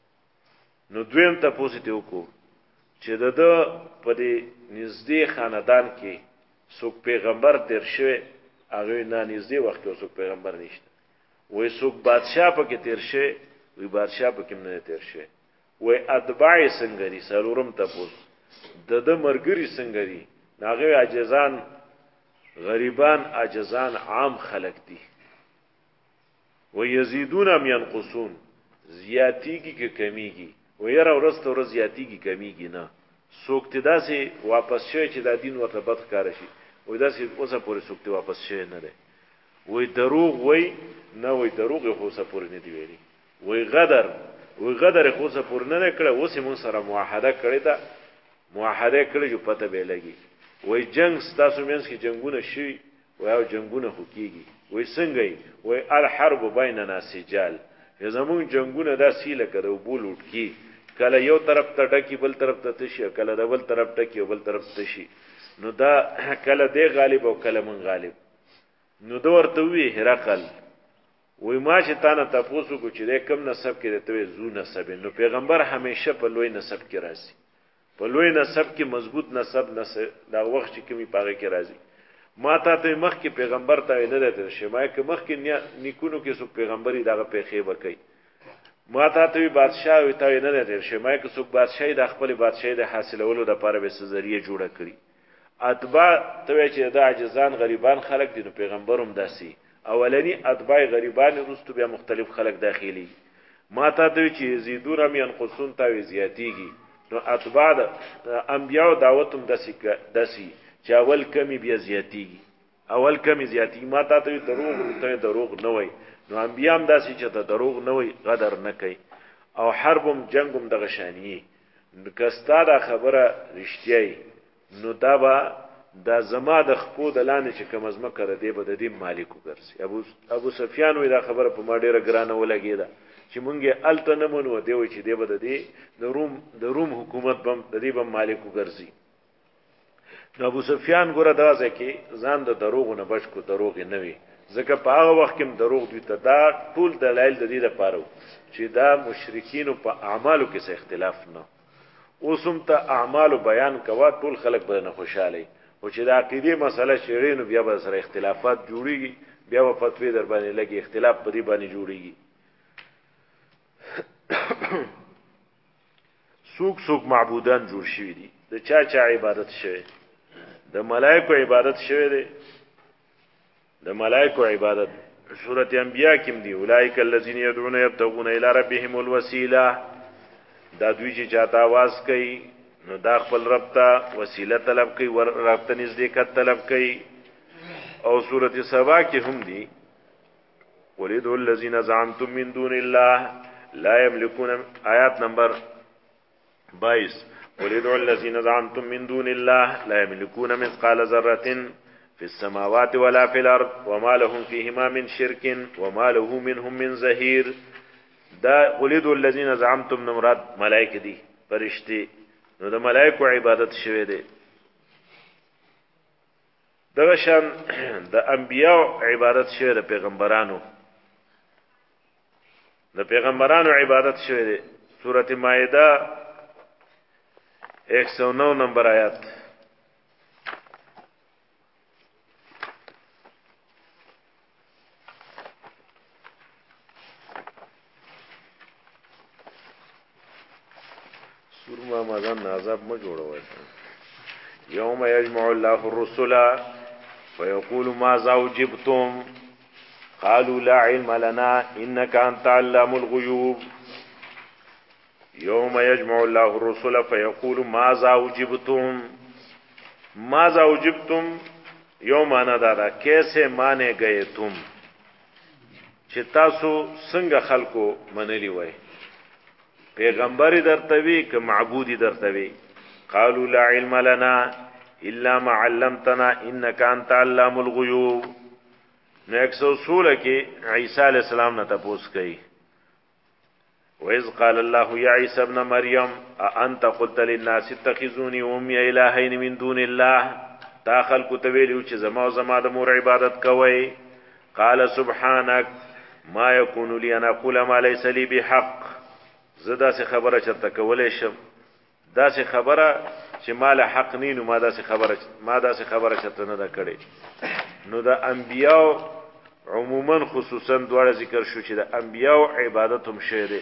نو دویم تاسو ته وکړو چې د په دې نږدې خاندان کې څوک پیغمبر تیر شوی هغه نه نږدې وخت کې څوک پیغمبر نشته وې څوک بادشاہ په کې تیر شوی وې بادشاہ په کې نه تیر شوی وې اتباع څنګه دي سلورم تاسو د مرګري څنګه دي هغه عاجزان غریبان عاجزان عام خلق دي ويزيدون ام ينقصون زیاتیږي کې کمیږي ويره ورسته ورځ زیاتیږي کمیږي نه سوکته داسې واپس شوی چې د دین ورته بد کار شي وې داسې اوسه پورې سوکته واپس شوی نه ده وې دروغ وې نه وې دروغ خو اوسه پورې نه دی ویلي وې غدر خو اوسه پورې نه کړه اوسه مون سره معاهده کړی دا معاهده کړی چې پته به لګي وې جنگ ستاسو مینس کې جنگونه شي او جنگونه حقيقي وې څنګه وې الحرب بیننا سجال زمون جنگونه دا سیله کړو بولوټ کی کله یو طرف ته ټکی بل طرف ته تشي کله د بل طرف ټکی بل طرف تشي نو دا کله دی غالب او کله من غالب نو دا ورته وی هرقل وې ما چې تانه تاسو کو چې کم نسب کې ته زو نسب نو پیغمبر همیشه په لوی نسب کې راځي په لوی نسب کې مضبوط نسب دا وخت چې کمی پاره کې راځي ما ته مخ کې پیغمبر ته نه درته شمای کې مخ کې نیکونو کې سو پیغمبري دغه پیخې وکي ما ته بادشاہ وي ته نه درته شمای کې سو بادشاہي د خپل بادشاہي د حاصلولو د لپاره به ذریعہ جوړه کړی اتباع ته چې د عاجزان غریبان خلق دي نو پیغمبروم داسي اولنی اتباع غریبان وروسته بیا مختلف خلق داخلي ما ته چې زیدون ام ينقصون ته زیاتیږي نو اتباع انبیاء دعوتم دسی چې اول کمی بیا زیاتیږي اول کمی زیاتیږي ما ته دروغ نه وای نو انبیاء هم داسي چې ته دروغ نه وای غدر نه کوي او حربم جنگم دغه شانی کستا دا خبره رښتیاي نو دا با دا زما د خپو د لاندې چې کوم ازمه کړه دی به د دې مالک وګرځي ابو سفیان وی دا خبره په ما ډیره ګرانه ولګیده چې مونږه الته نه مونږ دی وی چې دی به د روم حکومت بم د دې بم مالک وګرځي نو ابو سفیان ګوره دا ځکه ځان د دروغ نه بچ کو دروغ نه وي ځکه په هغه وخت کې دروغ دوی ته دا ټول دلایل د دې لپاره چې دا مشرکین په اعمالو کې څه اختلاف نه اوسم ته اعمال بیان کوا ټول خلک به نه خوشاله او چې د عقیده مسله شیرینو بیا به سره اختلافات جوړیږي بیا په فتوی در باندې لګي اختلاف په دې باندې جوړیږي سوق معبودان جوړ شوی دي د چا عبادت شوی د ملائکو عبادت شوی دی د ملائکو عبادت سورۃ انبیاء کې دي اولئک الذین يدعون یبتغون الی ربهم الوسیله دا دوی چې چاته आवाज کوي نو دا خپل رب ته وسیله طلب کوي ور رب ته نزدېکت طلب کوي او سورۃ سبا کې هم دي ولدوا الذين زعمتم من دون الله لا يملكون آیات نمبر 22 ولدوا الذين زعمتم من دون الله لا يملكون مثقال ذرة في السماوات ولا في الأرض وما لهم فيهما من شرك وما له منهم من زهير دا ولدوا الذين زعمتم مراد ملائکه دي فرشتي نو د ملائکه عبادت شوه دي دغه شان د انبیاء عبادت شوه د پیغمبرانو عبادت شوه دي سورۃ مائده 109 نمبر آیات سورما مازن عذاب ما جوړوي یوم یجمع الله الرسل فیقول ماذا اجبتم قالوا لا علم لنا انك انت علام الغيوب یوم یجمع الله الرسل فیقول ماذا اجبتم یوم انا دادا کیسے مانے گئے تم چې تاسو څنګه خلکو منلی وای پیغمبر درتوی که معبودی درتوی قالوا لا علم لنا الا ما علمتنا انك انت علام الغيوب نو 116 کې عیسی علیہ السلام نه تاسو کوي وَإِذْ قَالَ اللَّهُ يَا عِيسَى ابْنَ مَرْيَمَ أَأَنْتَ قُلْتَ لِلنَّاسِ اتَّخِذُونِي وَأُمِّيَ إِلَٰهَيْنِ مِن دُونِ اللَّهِ تا خلق ته ویلو چې زما او زما د مور عبادت کوي قال سبحانك ما يكون لي ان اقول ما ليس لي بحق زدا سه خبره چرته کولې شم دا سه خبره چې مال حق نینو ما دا سه خبره چرته نه دا کړي نو د انبیاء عموما خصوصا دواړه ذکر شو چې د انبیاء عبادت هم شهره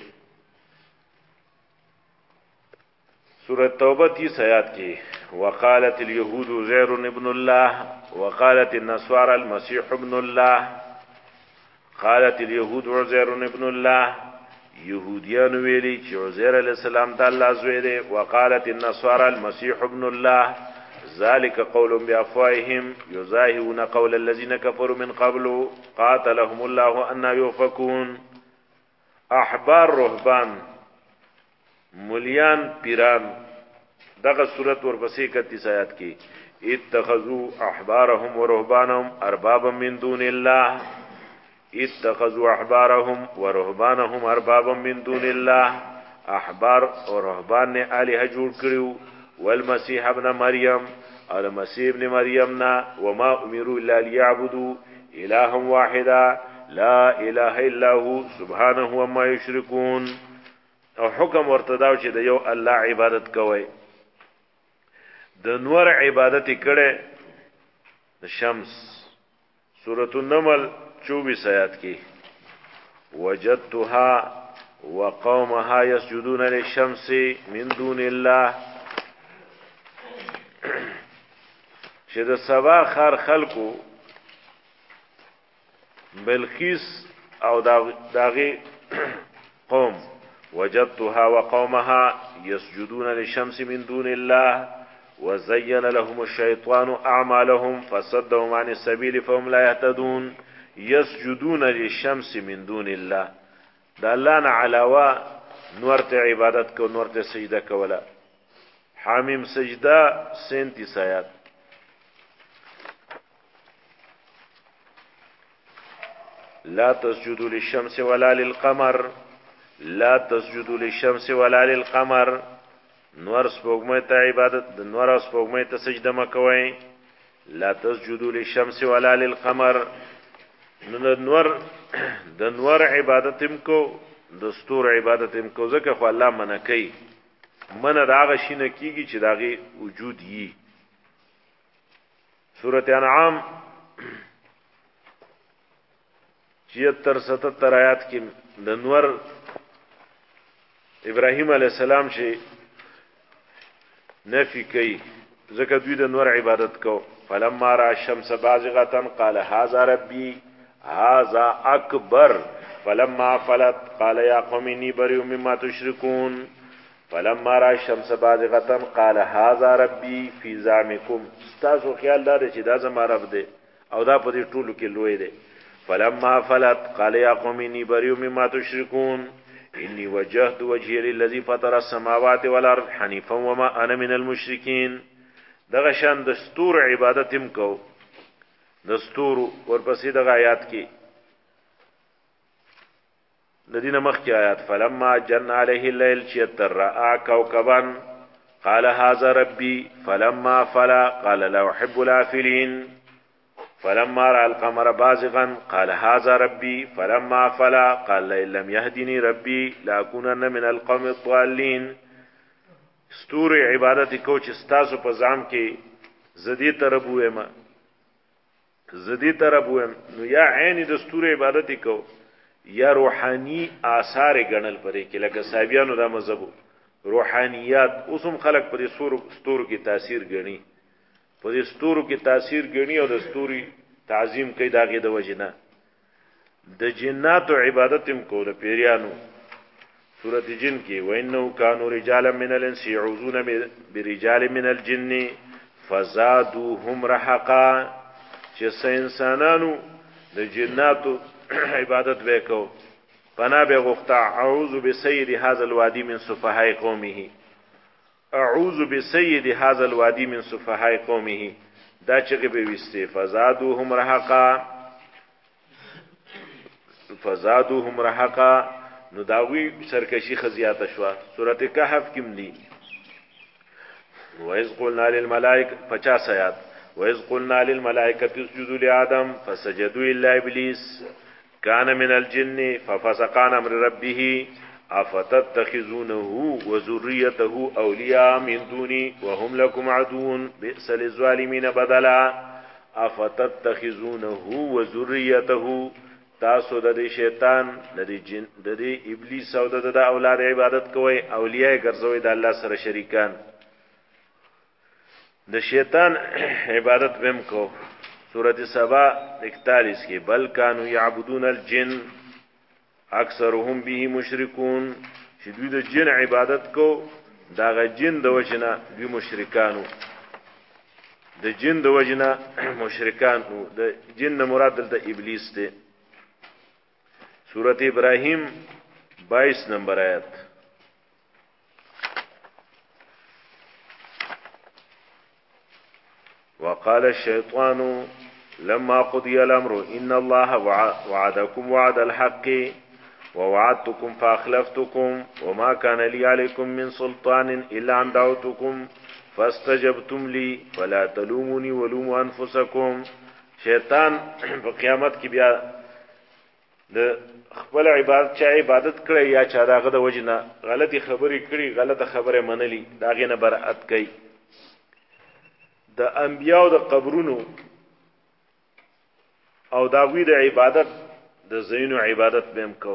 سورۃ توبه 30 آیات کې وقالت اليهود عزير ابن الله وقالت النصارى المسيح ابن الله قالت اليهود عزير ابن الله يهوديان ویلي چې عزير عليه السلام د الله زوی دی وقالت النصارى المسيح ابن الله ذلك قول بافواههم يزاهون قول الذين كفروا من قبل قاتلهم الله ان يؤفكون احبار رهبان مليان پیران دغه صورت ورپسې 31 آیات کې اتخذوا احبارهم ورهبانهم اربابا من دون الله اتخذوا احبارهم ورهبانهم اربابا من دون الله احبار او رهبان نه الہ جوړ کړیو والمسيح ابن مريم او المسيح ابن مريم نا وما امروا الا ليعبدوا الها واحدا لا اله الا هو سبحانه وما يشركون او حکم ورتداو چې د یو الله عبادت کوي د نور عبادت کړي د شمس سورۃ النمل 24 آیات کې وجدتها وقومها يسجدون للشمس من دون الله چې د سبا خار خلقو بلقیس او داغي قوم وجدتها وقومها يسجدون للشمس من دون الله وزين لهم الشيطان اعمالهم فصدهم عن السبيل فهم لا يهتدون يسجدون للشمس من دون الله دا الله نه علاوه نور ته عبادت کو نور ته سجده کولا حامیم سجده 37 آیات لا تسجدوا للشمس ولا للقمر لا تسجدوا للشمس ولا للقمر نور سپوږمۍ ته عبادت د نور سپوږمۍ ته سجده مکوئ لا تسجدوا للشمس ولا للقمر د نور عبادت هم کو د ستور عبادت هم کو ځکه خو الله منع کوي من راغ شینه کیږي چې داغه وجود یي سورۃ انعام 76-77 آیات کې د نور ابراهیم علیہ السلام چې نفی کوي ځکه دوی د نور عبادت کو فلما را الشمس بازغه قال هذا ربي هذا اکبر فلما فلت قال يا قوم اني بريء مما تشركون فلما را الشمس بازغه قال هذا ربي في زعمكم تاسو خیال دار چې دا زما رب دی او دا په دې ټولو کې لوی دی فلما فلت قال يا قوم اني بريء مما تشركون اني وجهت وجهي للذي فطر السماوات والارض حنيفا وما انا من المشركين دغه شان دستور عبادتم کو دستور ورپسې دغه آیات کې الذين مخي آيات فلما جن عليه الليل رأى كوكبا قال هذا ربي فلما فلا قال لا أحب الآفلين فلما رأى القمر بازغا قال هذا ربي فلما فلا قال لئن لم يهدني ربي لأكونن من القوم الضالين ستور عبادت کو چې ستاسو په ځام کې زدي تربوم نو یا عین دستور عبادت کو یا روحانی آثار غنل پرې کې لکه صاحبانو دا مذهب روحانيات اوسم خلق پر ستورو کې تاثیر غني په ستورو کې تاثیر غني او د ستوري تعظیم کوي داګه د وجنه د جنات عبادتم کو د پیریانو سورۃ جن کې وانه كانوا رجالا من الانس يعوذون برجال من الجن فزادوهم رهقا چې انسانانو د جناتو عبادت وکاو پنا به غوښتا اعوذ بسید هذا الوادي من سفهاء قومه اعوذ بسید هذا الوادي من سفهاء قومه دا چې به وسته فزادوهم رهقا نو داوی سرکشی خزیات شوا سورۃ کهف کې ملي وَإِذْ قُلْنَا لِلْمَلَائِكَةِ 50 آیات وَإِذْ قُلْنَا لِلْمَلَائِكَةِ اسْجُدُوا لِآدَمَ فَسَجَدُوا إِلَّا إِبْلِيسَ كان من الجن ففسق عن امر ربه افتتخذونه وذريته اولياء من دوني وهم لكم عدو بئس للظالمين بدلا افتتخذونه وذريته تاسو د شیطان د جن د ابلیس او د اولاد عبادت کوي اولیاء ګرځوي د الله سره شریکان د شیطان عبادت ویم کو سورۃ سبا 41 کې بل کانوا یعبدون الجن اکثرهم به مشرکون چې دوی د جن عبادت کو دا غ جن د وجنه دوی مشرکانو د جن د وجنه مشرکانو د جن مراد دلته ابلیس دی سورۃ ابراهیم 22 نمبر آیت وقال الشيطان لما قضي الأمر إن الله وعدكم وعد الحق ووعدتكم فأخلفتكم وما كان لي عليكم من سلطان إلا أن دعوتكم فاستجبتم لي فلا تلوموني ولوموا أنفسكم شیطان په قیامت کې بیا د خپل عبادت کړی یا چا داغه د وجنه غلطي خبرې کړي غلطه خبره منلي داغه نه برأت کوي د انبیاء د قبرونو او داوی د عبادت د زینو عبادت بهم کو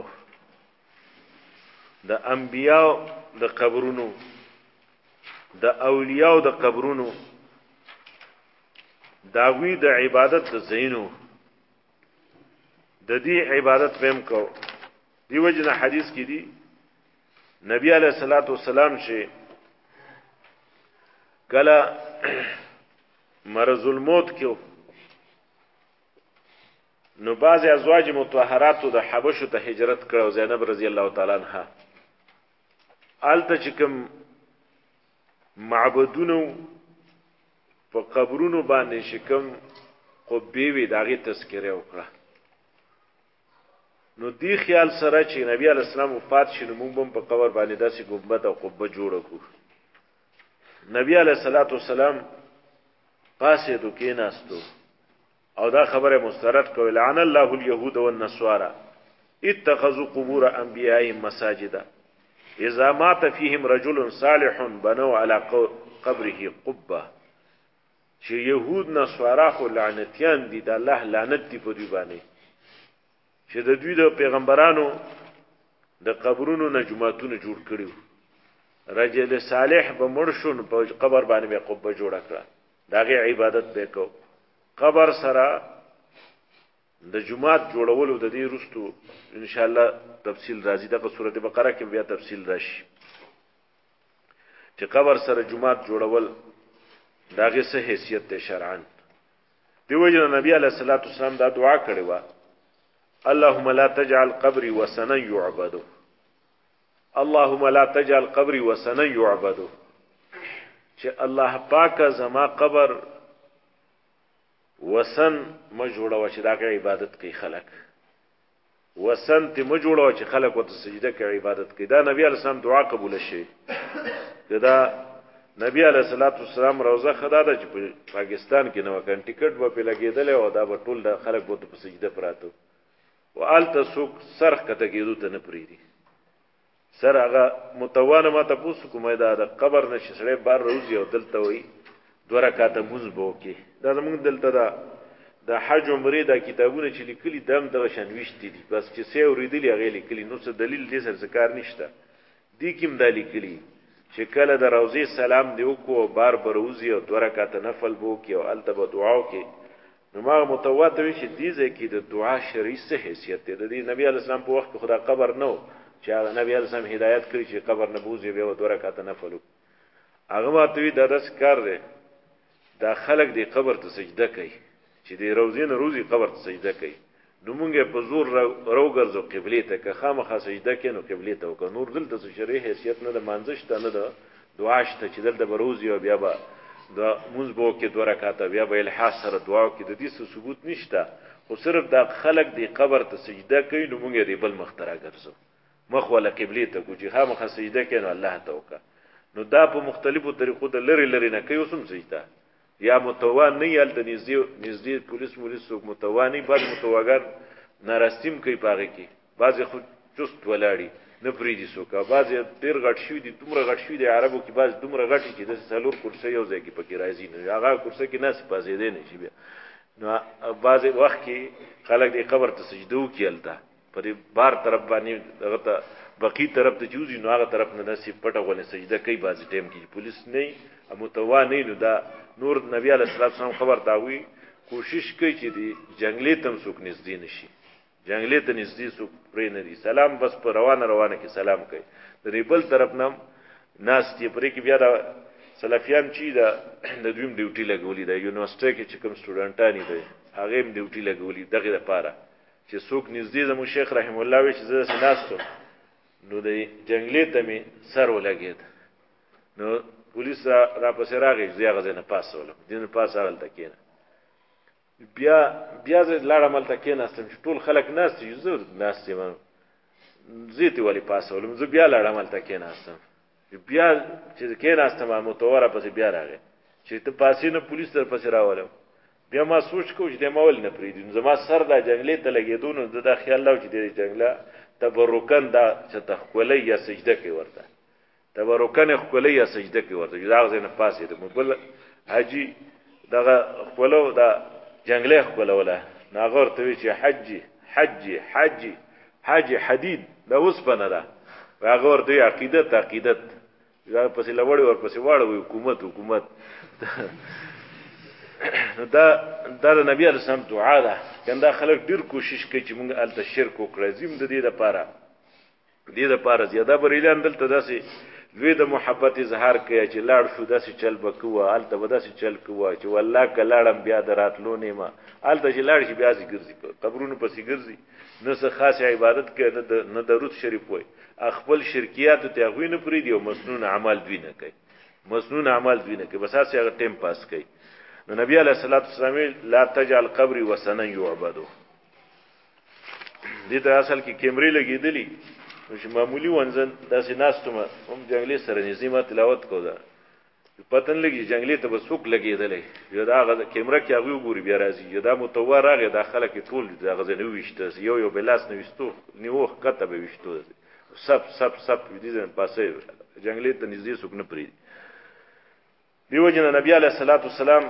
د انبیاء د قبرونو د اولیاء د قبرونو داوی د عبادت د زینو د دې عبادت بهم کو دی وجنه حدیث کې دی نبی علیہ الصلوۃ والسلام چې کله مرض الموت کې نو بعض ازواج مطهرات د حبشو ته هجرت کړو زینب رضی الله تعالی عنها آلته چې کوم معبودونو په قبرونو باندې شکم قبې وی داغه تذکره وکړه نو دی خیال سره چې نبی علی السلام وفات شنو موږ په قبر باندې داسې ګمبد او قبه جوړ کړو نبی علی صلوات والسلام قاصدو کې ناستو او دا خبره مسترد کوي لعن الله اليهود والنصارى اتخذوا قبور انبيائهم مساجدا اذا مات فيهم رجل صالح بنوا على قبره قبه چې يهود نصارا خو لعنتيان دي د الله لعنت دی په دوی باندې چې د دوی د پیغمبرانو د قبرونو نه جمعتون جوړ کړیو رجل صالح به مرشون په قبر باندې به قبه جوړ کړه داغه عبادت وکاو قبر سره د جمعات جوړولو د دې رستو ان شاء الله تفصیل راځي دغه سورته بقره کې بیا تفصیل راشي چې قبر سره جمعات جوړول داغه څه حیثیت ته شرعاً دیو جن نبی علیہ الصلوۃ والسلام دا دعا کړې و اللهم لا تجعل قبري وثنا يعبد اللهم لا تجعل قبري وثنا يعبد چې الله پاک زما قبر وسن ما جوړو چې دا عبادت کوي خلک وسن ته ما جوړو چې خلک وته سجده کوي عبادت کوي دا نبی علیہ السلام دعا قبول شي دا نبی علیہ الصلوۃ والسلام روزه خدا د پاکستان کې نو کان ټیکټ به په لګیدل او دا به ټول د خلک وته په سجده پراته او آلته سوق سرخ کته کېدو ته نه پریدي سر هغه متوانه ما تاسو کومه دا د قبر نشي سره بار روزي او دلته وي 2 رکعاته مونږ بو کې دا زمونږ دلته دا د حج عمره د کتابونه چې لیکلي دم د شنويشت دي بس چې سې اوریدلی هغه لیکلي نو څه دلیل دې سره کار نشته دي کوم د لیکلي چې کله د روزي سلام دی وکړو بار بروزي او 2 رکعاته نفل بو کې او الته به دعا وکي نو ما متواتر شي دي ځکه د دعا شرعي څه حیثیت دی د نبی علی السلام په وخت خدا قبر نو چې نبی علی السلام هدایت کړی چې قبر نه بوزي به 2 رکعاته نفل هغه ماته دا داس کار دی دا خلق دی قبر ته سجده کوي چې دی روزي نه روزي قبر ته سجده کوي نو مونږه په زور روګرځو قبله ته که خامخا سجده کینو قبله ته او نور دلته شرعي حیثیت نه د مانځش ته نه د دعا شته چې دلته بروزي او بیا به د مونږ بو کې 2 رکعاته بیا به الحاص سره دعا کې د دې ثبوت نشته خو صرف دا خلق دی قبر ته سجده کوي نو مونږه دی بل مخترا ګرځو مخ ولا قبله ته کو چې خامخا سجده کینو الله ته وکا نو دا په مختلفو طریقو د لری نه کوي وسم سجده یا متوان نه یال د نږدې پولیس متوانی بعد متواګر نارستیم کوي پاږي کې بعضی خو چست ولاړی نه پریدي سوکا بعضی ډیر غټ شوی دي دومره غټ شوی دي عربو کې بعض دومره غټ چې د سالور کرسي یو ځای کې پکې راځي نه هغه کرسي کې ناس پازې دي نه شي بیا نو بعضی وخت کې خلک د قبر ته سجده وکړلته په دې بار طرف باندې دغه ته بقی طرف ته جوزي نو هغه طرف نه نصیب پټه غونې سجده کوي بعضی ټیم کې پولیس نه متوانی نو دا نور نبی علیہ السلام خبر داوی کوشش کوي چې دی جنگلی تم سوک نږدې نشي جنگلی ته نږدې سوک پرې نه دي سلام بس پر روانه کې سلام کوي د ریبل طرف نام ناس تی پرې کې بیا دا سلفیان چې دا د دویم ډیوټي لګولې دا یونیورسيټي کې چې کوم سټوډنټانی دي هغه هم ډیوټي لګولې دغه لپاره چې سوک نږدې زمو شیخ رحم الله وی چې زه سناستم نو د جنگلی ته می سر ولګید نو پولیس را پسې راغی زیاغه نه پاسولم دین پاس اول تکینه بیا زه لاړه مل تکینه استم ټول خلک ناس یو ناس یم زیتی ولی پاسولم زه بیا لاړه مل تکینه استم بیا چې کینه استم متوره پسې بیا راغی چې ته پاسې نه پولیس تر پسې راولم بیا ما سوچ کو چې د مول نه پریدم زما سر د جنگلې ته لګیدون د خیال لاو چې د جنگله تبرکان دا چې تخولې یا سجده کوي ورته تبرکان خپلې یا سجده کوي ورته دا غزنه پاسې د مبل حاجی دغه خپلو دا جنگله خپلوله ناغور ته چې حج حدید دا اوس بنه ده هغه ورته عقیدت دا پسې لوړ ور پسې واړو حکومت دا د نبی علیہ السلام دعا ده کنده خلک ډیر کوشش کوي چې موږ الته شرک وکړو زم د دې لپاره زیاده بریلان دلته داسې دوی د محبت اظهار کوي چې لاړ شو داسې چل بکوه الته به داسې چل کوه چې والله کلاړم بیا دراتلو نه ما الته چې لاړ شي بیا سي ګرځي قبرونو پسې ګرځي نه څه خاص عبادت کوي نه درود شریف وای خپل شرکیات ته غوی نه پری دی او مسنون اعمال دوی نه کوي بس هغه هغه ټیم پاس کوي نو نبی علیہ الصلوۃ والسلام لا تجعل قبري وثنا يعبد دې ته اصل کې کیمرې لګېدلې چې معمولی ونځن داسې ناستمه هم جنگلی سره نظیمه تلاوت کوله پتن لګي جنگلی ته بسوک لګېدلې یو دا کیمرا کې هغه وګوري بیا راځي یو دا متوار راغی داخله کې ټول دا غزنه وشته یو بلاس نه وشتو نیو کته به وشتو سب دې ځن پاسه جنگلی ته نږدې سوک نه پری دیو جن نبی علیہ الصلوۃ والسلام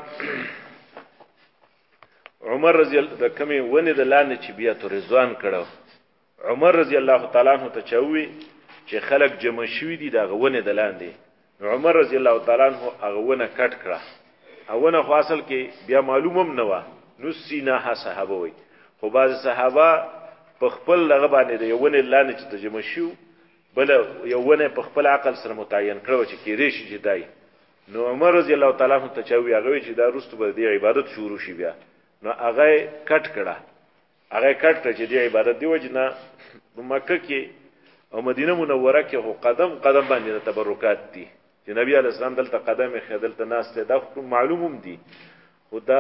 عمر رضی الله د کمی ونه د لانه چې بیا تو رضوان کړو عمر رضی الله تعالی عنہ ته چوي چې خلک جمع شوي دي دا غونه د لاندې عمر رضی الله تعالی عنہ هغه ونه کټ کړه هغه خو اصل کې بیا معلومم نه و نو سینا صحابه وي خو بعض صحابه په خپل لغه باندې د یوونه لاندې چې ترجمه شو بل یوونه په خپل عقل سره متعین کړو چې کېږي چې دای نو عمر رضی الله تعالی عنہ ته چاوي هغه چې دا رستو به د عبادت شروع شي بیا نو هغه کټ کړه هغه کټ چې د عبادت دی وجنه مکه کې او مدینه منوره کې هو قدم قدم باندې تبرکات دي چې نبی علی السلام دلته قدم خدل ته ناس ته دا معلومم دي او دا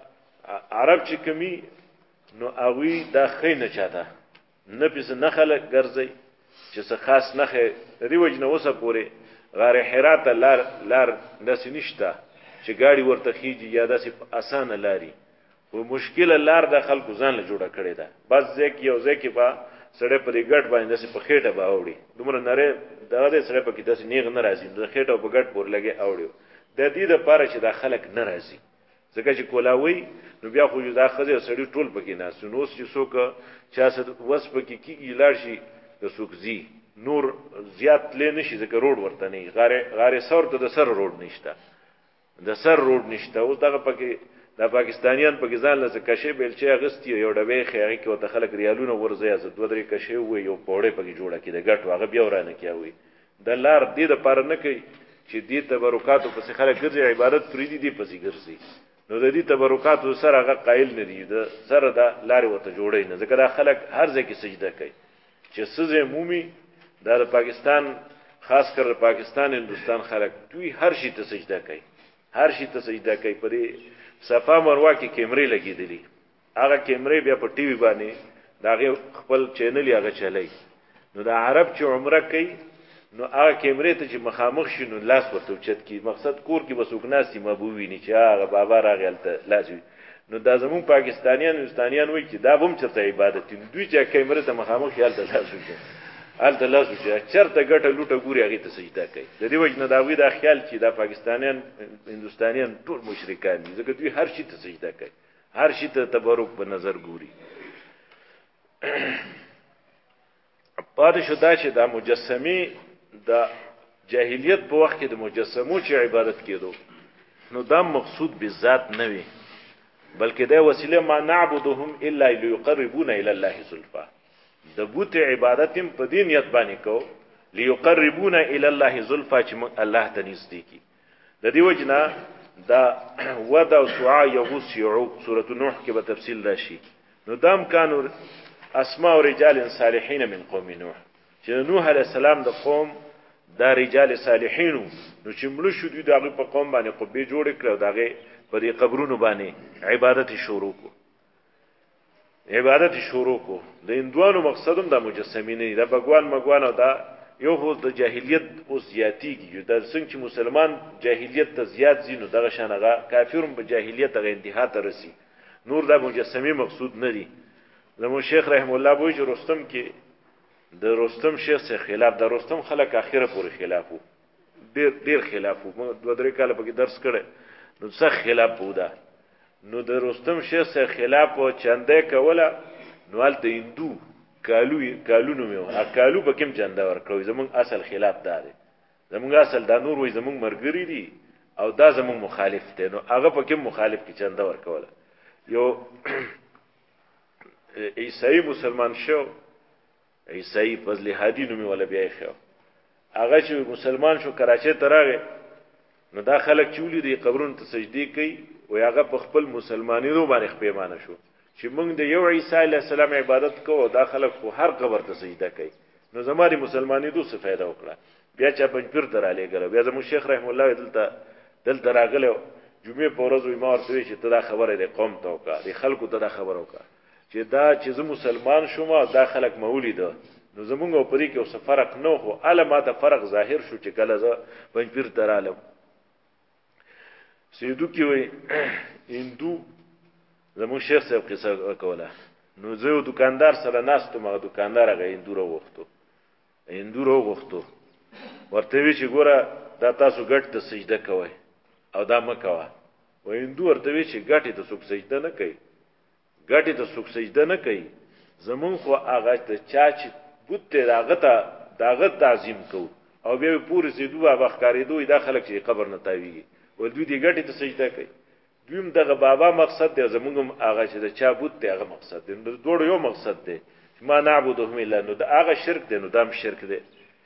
عرب چې کمی نو اوی دا خې نه چاته نه پس نه خلک ګرځي چې څه خاص نه خې دی وجنه وسه پوره غار حرات لار داسې نشته چې گاڑی ورته خيږي یا داسې اسانه لاري او مشکل لار د خلکو ځان له جوړه کړي ده بس ځکه یو ځکه په سړې پرې ګډ باندې داسې په خېټه باوړي دومره نره دا د سړې په کې داسې نیغ نه راځي د خېټه په ګډ پور لګي اوړي د دې د پاره چې د خلک نه راځي ځکه چې کولاوي نو بیا خو دا خزه سړی ټول پکې نه سنوس چې څوک چا څه وس پکې کیږي لاړ شي د سوکزي نور زیات لې نشي ځکه روډ ورته نه غاره سر ته د سر روډ نشته د سر روډ نشته او دغه پکې د پاکستانیان په ځان لږه کشې بیلچې اغستی یو ډبې خیری کې وته خلک ریالونه ورځي از دوه درې کشې وي یو پوړې پکې جوړه کې د ګټ واغه بیا ورانه کیوي د لار دې د پاره نه کوي چې دې تبرکات په څخه خلک ګرځي عبادت پرې دي پسې ګرځي نو د دې تبرکات سره هغه قائل نه دي د سره د لارې وته جوړې نه ځکه دا خلک هر ځای کې سجده کوي چې سزه مومي د پاکستان خاص کر پاکستان هندستان خلک دوی هر شي ته سجده کوي هر شي ته سجده کوي پرې صفا مروه کې کیمرې لګېدلې هغه کیمرې بیا په ټي وي باندې دا خپل چینل یې هغه چلای نو د عرب چې عمره کوي نو هغه کیمرې ته چې مخامخ شینو لاس ورته چت کی مقصد کور کې بسوګناسي مبووی نه چې هغه بابا راغلته لازم نو دا زمون پاکستانیان هندستانیان وایي چې دا بم چرته عبادت دوی چې کیمرې ته مخامخ خیال ته لازم الته لاسو چې چرته ګټه لوټه ګوري هغه ته سجده کوي د دې وجه نه دا وی دا خیال چې دا پاکستانیان هندستانیان ټول مشرکان دي ځکه دوی هر شي ته سجده کوي هر شي ته تبرک په نظر ګوري پاره شو دا چې دا مجسمه د جاهلیت په وخت کې د مجسمو چې عبادت کېدو نو دا مقصود به ذات نه وي بلکې دا وسیله ما نعبدهم الا ليقربونا الى الله زلفا د بوت عبادت په دې نیت باندې کو ليقربونا الى الله زلفا چې الله ته نږدې کی د دې وجنه دا ودا او سعا یغوس یعوق سوره نوح کې به تفصیل راشي نو دام کانو اسماء رجال صالحین من قوم نوح چې نوح علی السلام د قوم دا رجال صالحین نو چې مړ شو دوی دغه په قوم باندې قبې جوړ کړو دغه په دې قبرونو باندې عبادت شروع کو عبادت شروع کو د هندوانو مقصدم د مجسمینه د بګوان مګوان او دا یو خو د جاهلیت او زیاتیږي د څنګه چې مسلمان جاهلیت ته زیات زینو دغه شانغه کافرون په جاهلیت ته انتها ته رسی نور د مجسمه مقصود نه دي زمو شیخ رحم الله بوج رستم کې د رستم شیخ سره خلاف د رستم خلک اخیره پورې خلافو ډیر خلافو دوه درې کاله په درس کړي نو څه خلاف ودا نو د رستم شیخ سره خلاف او چنده کوله نو الته هندو کالو نو میو کالو په کوم چنده ورکوي زمون اصل خلاف دار زمون اصل د نور وي زمون مرګري دي او دا زمون مخالف دي نو هغه په کوم مخالف کې چنده ورکوله یو عیسائی مسلمان شو عیسائی فضل هادی نومي ولا بیا خو هغه چې مسلمان شو کراچۍ ته راغی نو دا خلک چولې دی قبرونو ته سجدي کوي او هغه په خپل مسلمانانو باندې پیمانه شو چې موږ د یو عیسی علی السلام عبادت کوو دا خلک خو هر قبر ته سجده کوي نو زماري مسلمانانو څه فائدہ وکړه بیا چې پنځپیر دراله غلو بیا زموږ شیخ رحم الله دلته راغله جمعه په ورځ وي ما ورته چې ته دا خبره د قوم ته وکړه د خلکو ته دا خبره وکړه چې دا چې مسلمان شوم دا خلک مولید نو زمونږ په دې کې اوس فرق نه خو علامه فرق ظاهر شو چې کله ز پنځپیر دراله سیدو کې وي هندو زمو شیخ صاحب قصه کوله نو زه دکاندار سره ناستو ما دکاندار هغه هندو وروغتو ورته وی چې ګوره دا تاسو ګټ ته سجده کوئ او دا مکوه و هندو ورته وی چې ګټ ته څوک سجده نه کوي ګټ ته څوک سجده نه کوي زمون خو هغه ته چا چې بوت داغه تعظیم کو او بیا پوری سیدو هغه ښکارې دوی د خلک چې قبر نه تاویږي ول دوی دې ګټ ته سجده کوي دویم دغه بابا مقصد دی زمونږ هغه چې د چا بوت دی هغه مقصد دی نو دوړ یو مقصد دی ما نعبدهم الا نو دا هغه شرک دی نو دام شرک دی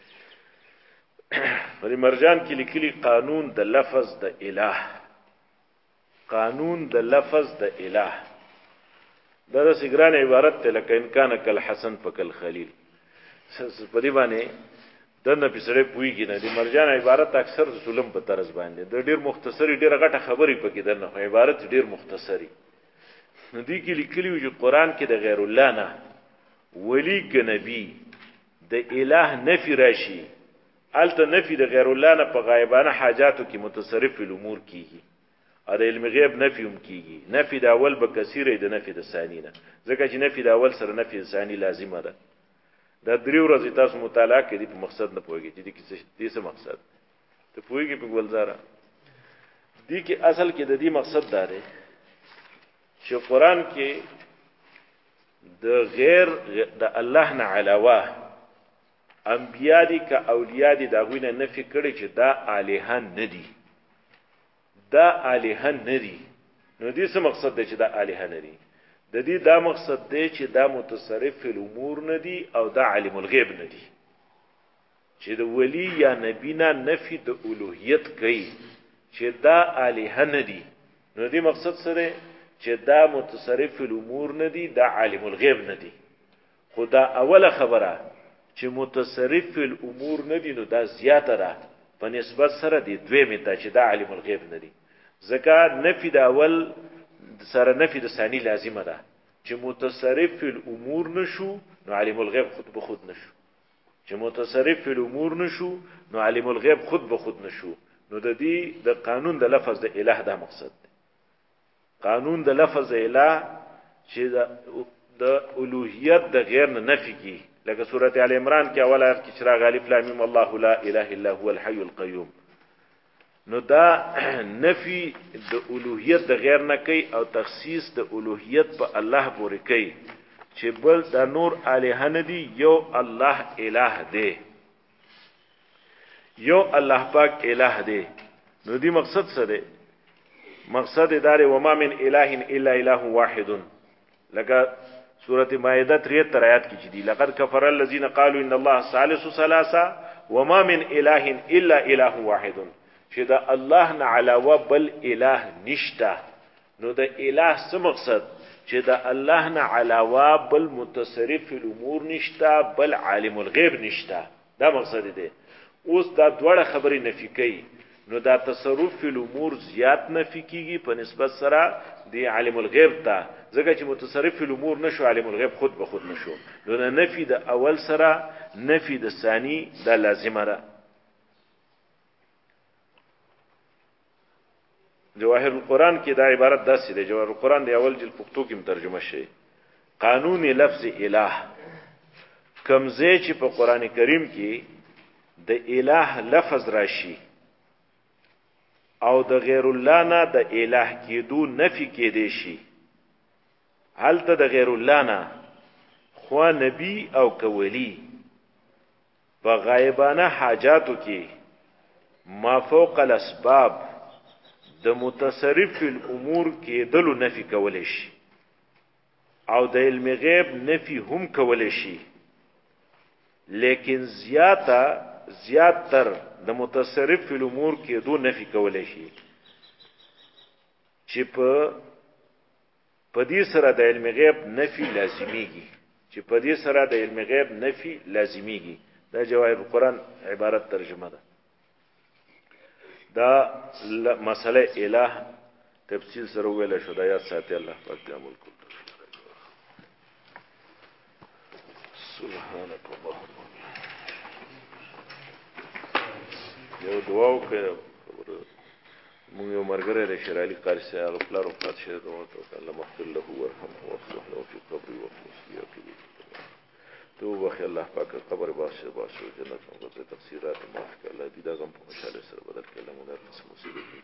ولی مرجان کې لیکلي قانون د لفظ د الہ قانون د لفظ د الہ دا د سګران عبارت ته لکه امکان کل حسن فکل خلیل په دې باندې دنه پسړې پويږي نه د مرجان عبارت اکثر سلم په طرز باندې د ډیر مختصری ډیر غټه خبرې پکې دنه عبارت ډیر مختصری نو دې کې لیکلي وي چې قران کې د غیر الله نه ولی ک نبی د الہ نفی راشي الته نفی د غیر الله نه په غایبانه حاجاتو کې متصرف الامور کیږي ا د علم غیب نفی هم کیږي نفی د اول به کثیره د نفی د ثانی نه ځکه چې نفی د اول سره نفی د ثانی لازمه ده دا درې ورځې تاسو مطالعه کړئ په مقصد نه پوهیږئ چې دې څه مقصد ته پوهیږئ په ګلزاره دې کې اصل کې د دې مقصد دا دی چې قران کې د غیر د الله نه علاوه انبیاء دي که اولیاء دي دا غوینه نفي کړي چې دا الہان نه دي دا الہان نه دي نو دې څه مقصد دی چې دا الہان نه دي د دې دا مقصد دی چې دا متصرف الامور نه دي او دا عالم الغیب نه دي چې د ولی یا نبی نه نفي د الوهیت کوي چې دا الہ نه دي نو دې مقصد سره چې دا متصرف الامور نه دي دا عالم الغیب نه دي خدا اوله خبره چې متصرف الامور نه دي نو دا زیاته ده په نسبت سره دی دویمه ته چې دا عالم الغیب نه دي ځکه نفي د اول سره نفي د ثانی لازمه ده چې متصرف الامور نشو نو عالم الغیب خود به خود نشو چې متصرف الامور نشو نو عالم الغیب خود به خود نشو نو د دې د قانون د لفظ د الہ دا مقصد دی قانون د لفظ الہ چې د الوهیت د غیر نه نفي کی لکه سورته ال عمران کې اول آیت کې چراغ الف لام میم الله لا اله الا هو الحي القيوم نو دا نفي د الوهیت د غیر نه کوي او تخصیص د الوهیت په الله پورې کوي چې بل د نور الہ نه دي یو الله الہ دی یو الله پاک الہ دی نو دی مقصد څه دی مقصد دار وما من اله الا اله واحد لکه سورة مائده 73 آیات کې دي لقد كفر الذين قالوا ان الله ثالث ثلاثه وما من اله الا اله واحد چې دا الله نه علاوه بل اله نشته نو د اله څه مقصد چې دا الله نه علاوه بل متصرف الامور نشته بل عالم الغیب نشته دا مقصد دی اوس دا دوړه خبرې نفي کوي نو دا تصرف فی الامور زیات نفی کیږي په نسبت سره دی عالم الغیب ته ځکه چې متصرف فی الامور نشو عالم الغیب خود به خود نشو نو نفی د اول سره نفی د ثانی دا لازمه ده جواهر القرآن کې دا عبارت داسې ده جواهر القرآن دی اول جلد پښتو کې ترجمه شوی قانون لفظ الہ کمزه چې په قران کریم کې د الہ لفظ راشي او د غیر الله نه د الہ کېدو نفي کېدې شي حالته د غیر الله نه خو نبی او کولی په غایبانه حاجاتو کې ما فوق الاسباب د متصرف الامور کې دلو نفي کول شي او د علم غیب نفي هم کول شي لیکن زیاتر د متصرف فی الامور کې دو نفي کولای شي چې په دې سره د علم غیب نفي لازمیږي چې په دې سره د علم غیب نفي لازمیږي دا جواهر القرآن عبارت ترجمه ده دا مسئله الہ تفصیل سره ویل شو دا یاد ساتي الله پاک دې عمل کوي سبحانك اللهم یو دعا وکړه مونږ یو مرګره د شرعلی قاری سره هغه پلار وفات شه دعا وکړه الله مغفر له ورحمه وافصح له في قبره وفي تو وخی الله پاک قبر باشه جنت موږ ته تفسیرات معاف کړه الله دې دا غم په خوشاله سره بدل کړه موږ له مصیبت